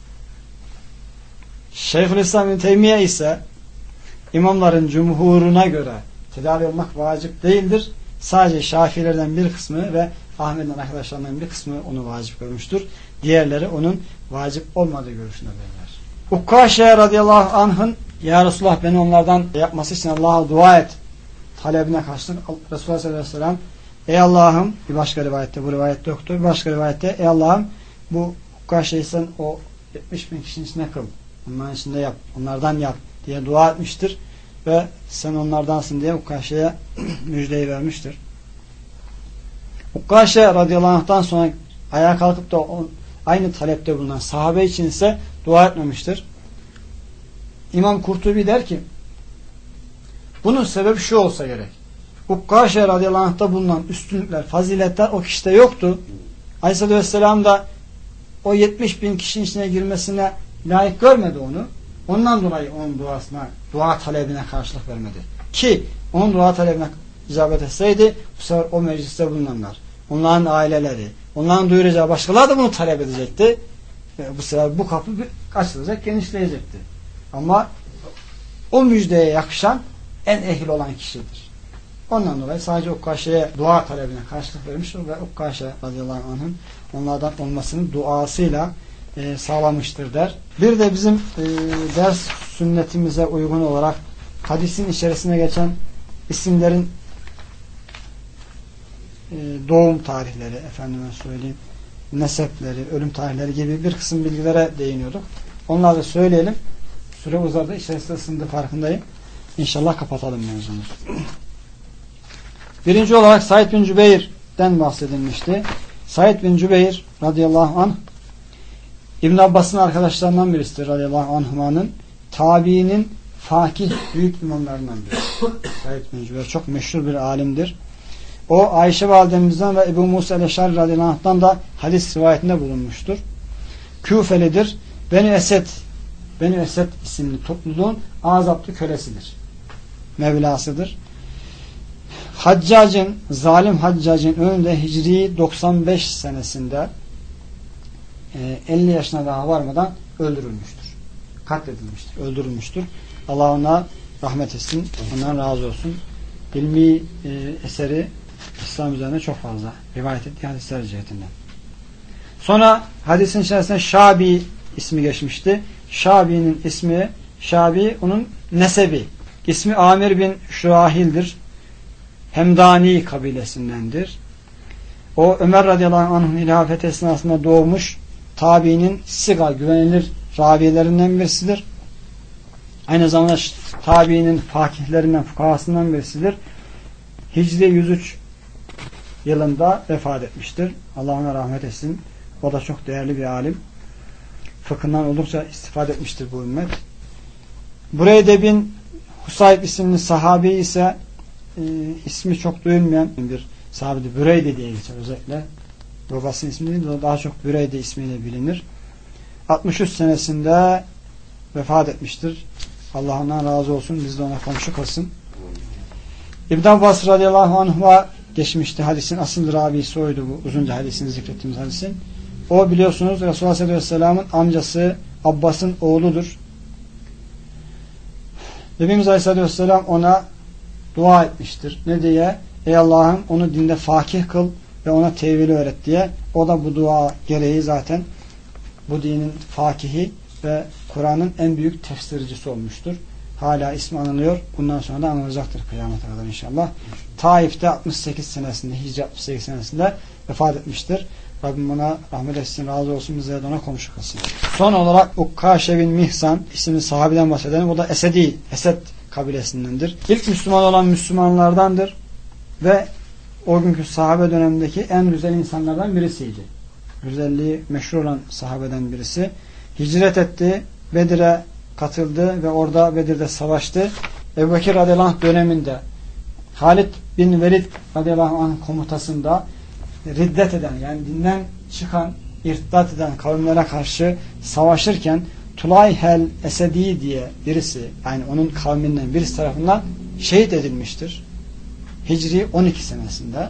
S1: Şeyhülislam İbn Teymiye ise imamların cumhuruna göre tedavi olmak vacip değildir. Sadece Şafiilerden bir kısmı ve Ahmet'in arkadaşlarından bir kısmı onu vacip görmüştür. Diğerleri onun vacip olmadığı görüşüne verirler. Ukkaşe radıyallahu anh'ın ya Resulullah beni onlardan yapması için Allah'a dua et talebine karşılık Resulullah sallallahu aleyhi ve sellem ey Allah'ım, bir başka rivayette, bu rivayette yoktur, bir başka rivayette ey Allah'ım bu Ukkaşe'yi sen o 70.000 kişinin içine kıl, onların içinde yap, onlardan yap diye dua etmiştir ve sen onlardansın diye Ukkaşe'ye müjdeyi vermiştir. Ukkaşe radıyallahu anh'tan sonra ayağa kalkıp da aynı talepte bulunan sahabe için ise dua etmemiştir. İmam Kurtubi der ki bunun sebebi şu olsa gerek. Ukkaşe radıyallahu anh'ta bulunan üstünlükler, faziletler o kişide yoktu. Aleyhisselatü Vesselam da o 70.000 kişinin içine girmesine layık görmedi onu. Ondan dolayı onun duasına, dua talebine karşılık vermedi. Ki onun dua talebine icabet etseydi bu sefer o mecliste bulunanlar, onların aileleri, onların duyuracağı başkaları da bunu talep edecekti. Bu sefer bu kapı açılacak, genişleyecekti. Ama o müjdeye yakışan en ehil olan kişidir. Ondan dolayı sadece Ukkaşe'ye dua talebine karşılık vermiş ve Ukkaşe radıyallahu anh'ın onlardan olmasının duasıyla sağlamıştır der. Bir de bizim ders sünnetimize uygun olarak hadisin içerisine geçen isimlerin doğum tarihleri, efendime söyleyeyim, nesepleri, ölüm tarihleri gibi bir kısım bilgilere değiniyorduk. Onları da söyleyelim. Süre uzadı. İçerisinde ısındı, farkındayım. İnşallah kapatalım mevzumuzu. Birinci olarak Said bin Cübeyr'den bahsedilmişti. Said bin Cübeyr radıyallahu anh İbn Abbas'ın arkadaşlarından birisidir radıyallahu anhümanın. Tabiinin fakih büyük imamlarından birisi. Said bin Cübeyr çok meşhur bir alimdir. O Ayşe validemizden ve Ebu Musa el-Eşari radıyallahu anh'tan da hadis rivayetinde bulunmuştur. Küfelidir. Beni Esed isimli topluluğun azaplı kölesidir. Mevlasıdır. Haccac'ın, zalim Haccac'ın önünde Hicri 95 senesinde 50 yaşına daha varmadan öldürülmüştür. Katledilmiştir, öldürülmüştür. Allah ona rahmet etsin, ondan razı olsun. İlmi eseri İslam üzerine çok fazla rivayet ettiği hadisler cihetinden. Sonra hadisin içerisinde Şabi ismi geçmişti. Şabi'nin ismi, Şabi onun nesebi. İsmi Amir bin Şurahil'dir. Hemdani kabilesindendir. O Ömer radıyallahu anh'ın hilafeti esnasında doğmuş tabiinin siga, güvenilir ravilerinden birisidir. Aynı zamanda tabiinin fakihlerinden, fukahasından birisidir. Hicri 103 yılında vefat etmiştir. Allah ona rahmet etsin. O da çok değerli bir alim. Fıkhından oldukça istifade etmiştir bu ümmet. Bureyde bin Husayb isimli sahabi ise ismi çok duyulmayan bir sahabedir. Büreyde diye geçer özellikle. Babasının ismi değil de daha çok Büreyde ismiyle bilinir. 63 senesinde vefat etmiştir. Allah ondan razı olsun. Biz de ona komşu kılsın. İbn Abbas radıyallahu anh'a geçmişti. Hadisin asıl ravisi oydu bu. Uzunca hadisini zikrettiğimiz hadisin. O biliyorsunuz Resulullah sallallahu aleyhi ve sellem'in amcası Abbas'ın oğludur. Nebimiz aleyhissalatü vesselam ona dua etmiştir. Ne diye? Ey Allah'ım onu dinde fakih kıl ve ona tevili öğret diye. O da bu dua gereği zaten bu dinin fakihi ve Kur'an'ın en büyük tefsircisi olmuştur. Hala ismi anılıyor. Bundan sonra da anılacaktır kıyamete kadar inşallah. Taif'te 68 senesinde, Hicri 68 senesinde vefat etmiştir. Rabbim ona rahmet etsin, razı olsun, bize de ona komşu kılsın. Son olarak Ukkaşe bin Mihsan isimli sahabeden bahsedelim. O da Esed kabilesindendir. İlk Müslüman olan Müslümanlardandır ve o günkü sahabe dönemindeki en güzel insanlardan birisiydi. Güzelliği meşhur olan sahabeden birisi. Hicret etti, Bedir'e katıldı ve orada Bedir'de savaştı. Ebu Bekir radıyallahu anh döneminde Halid bin Velid radıyallahu anh komutasında riddet eden, yani dinden çıkan, irtidat eden kavimlere karşı savaşırken Tulayhel Esedi diye birisi, yani onun kavminden birisi tarafından şehit edilmiştir. Hicri 12 senesinde.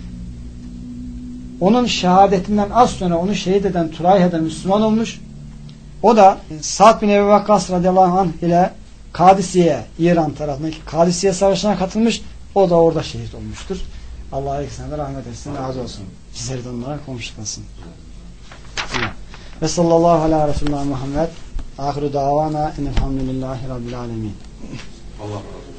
S1: Onun şehadetinden az sonra onu şehit eden Tulayhel Müslüman olmuş. O da Sa'd bin Ebu Vakkas radıyallahu anh ile Kadisiye, İran tarafındaki Kadisiye Savaşı'na katılmış. O da orada şehit olmuştur. Allah ikisine de rahmet etsin, razı olsun. Sizleri de onlara komşu kılsın. Ve sallallahu ala Resulullah Muhammed. Ahiru davana enelhamdülillahi rabbil alemin.
S2: Allah razı olsun.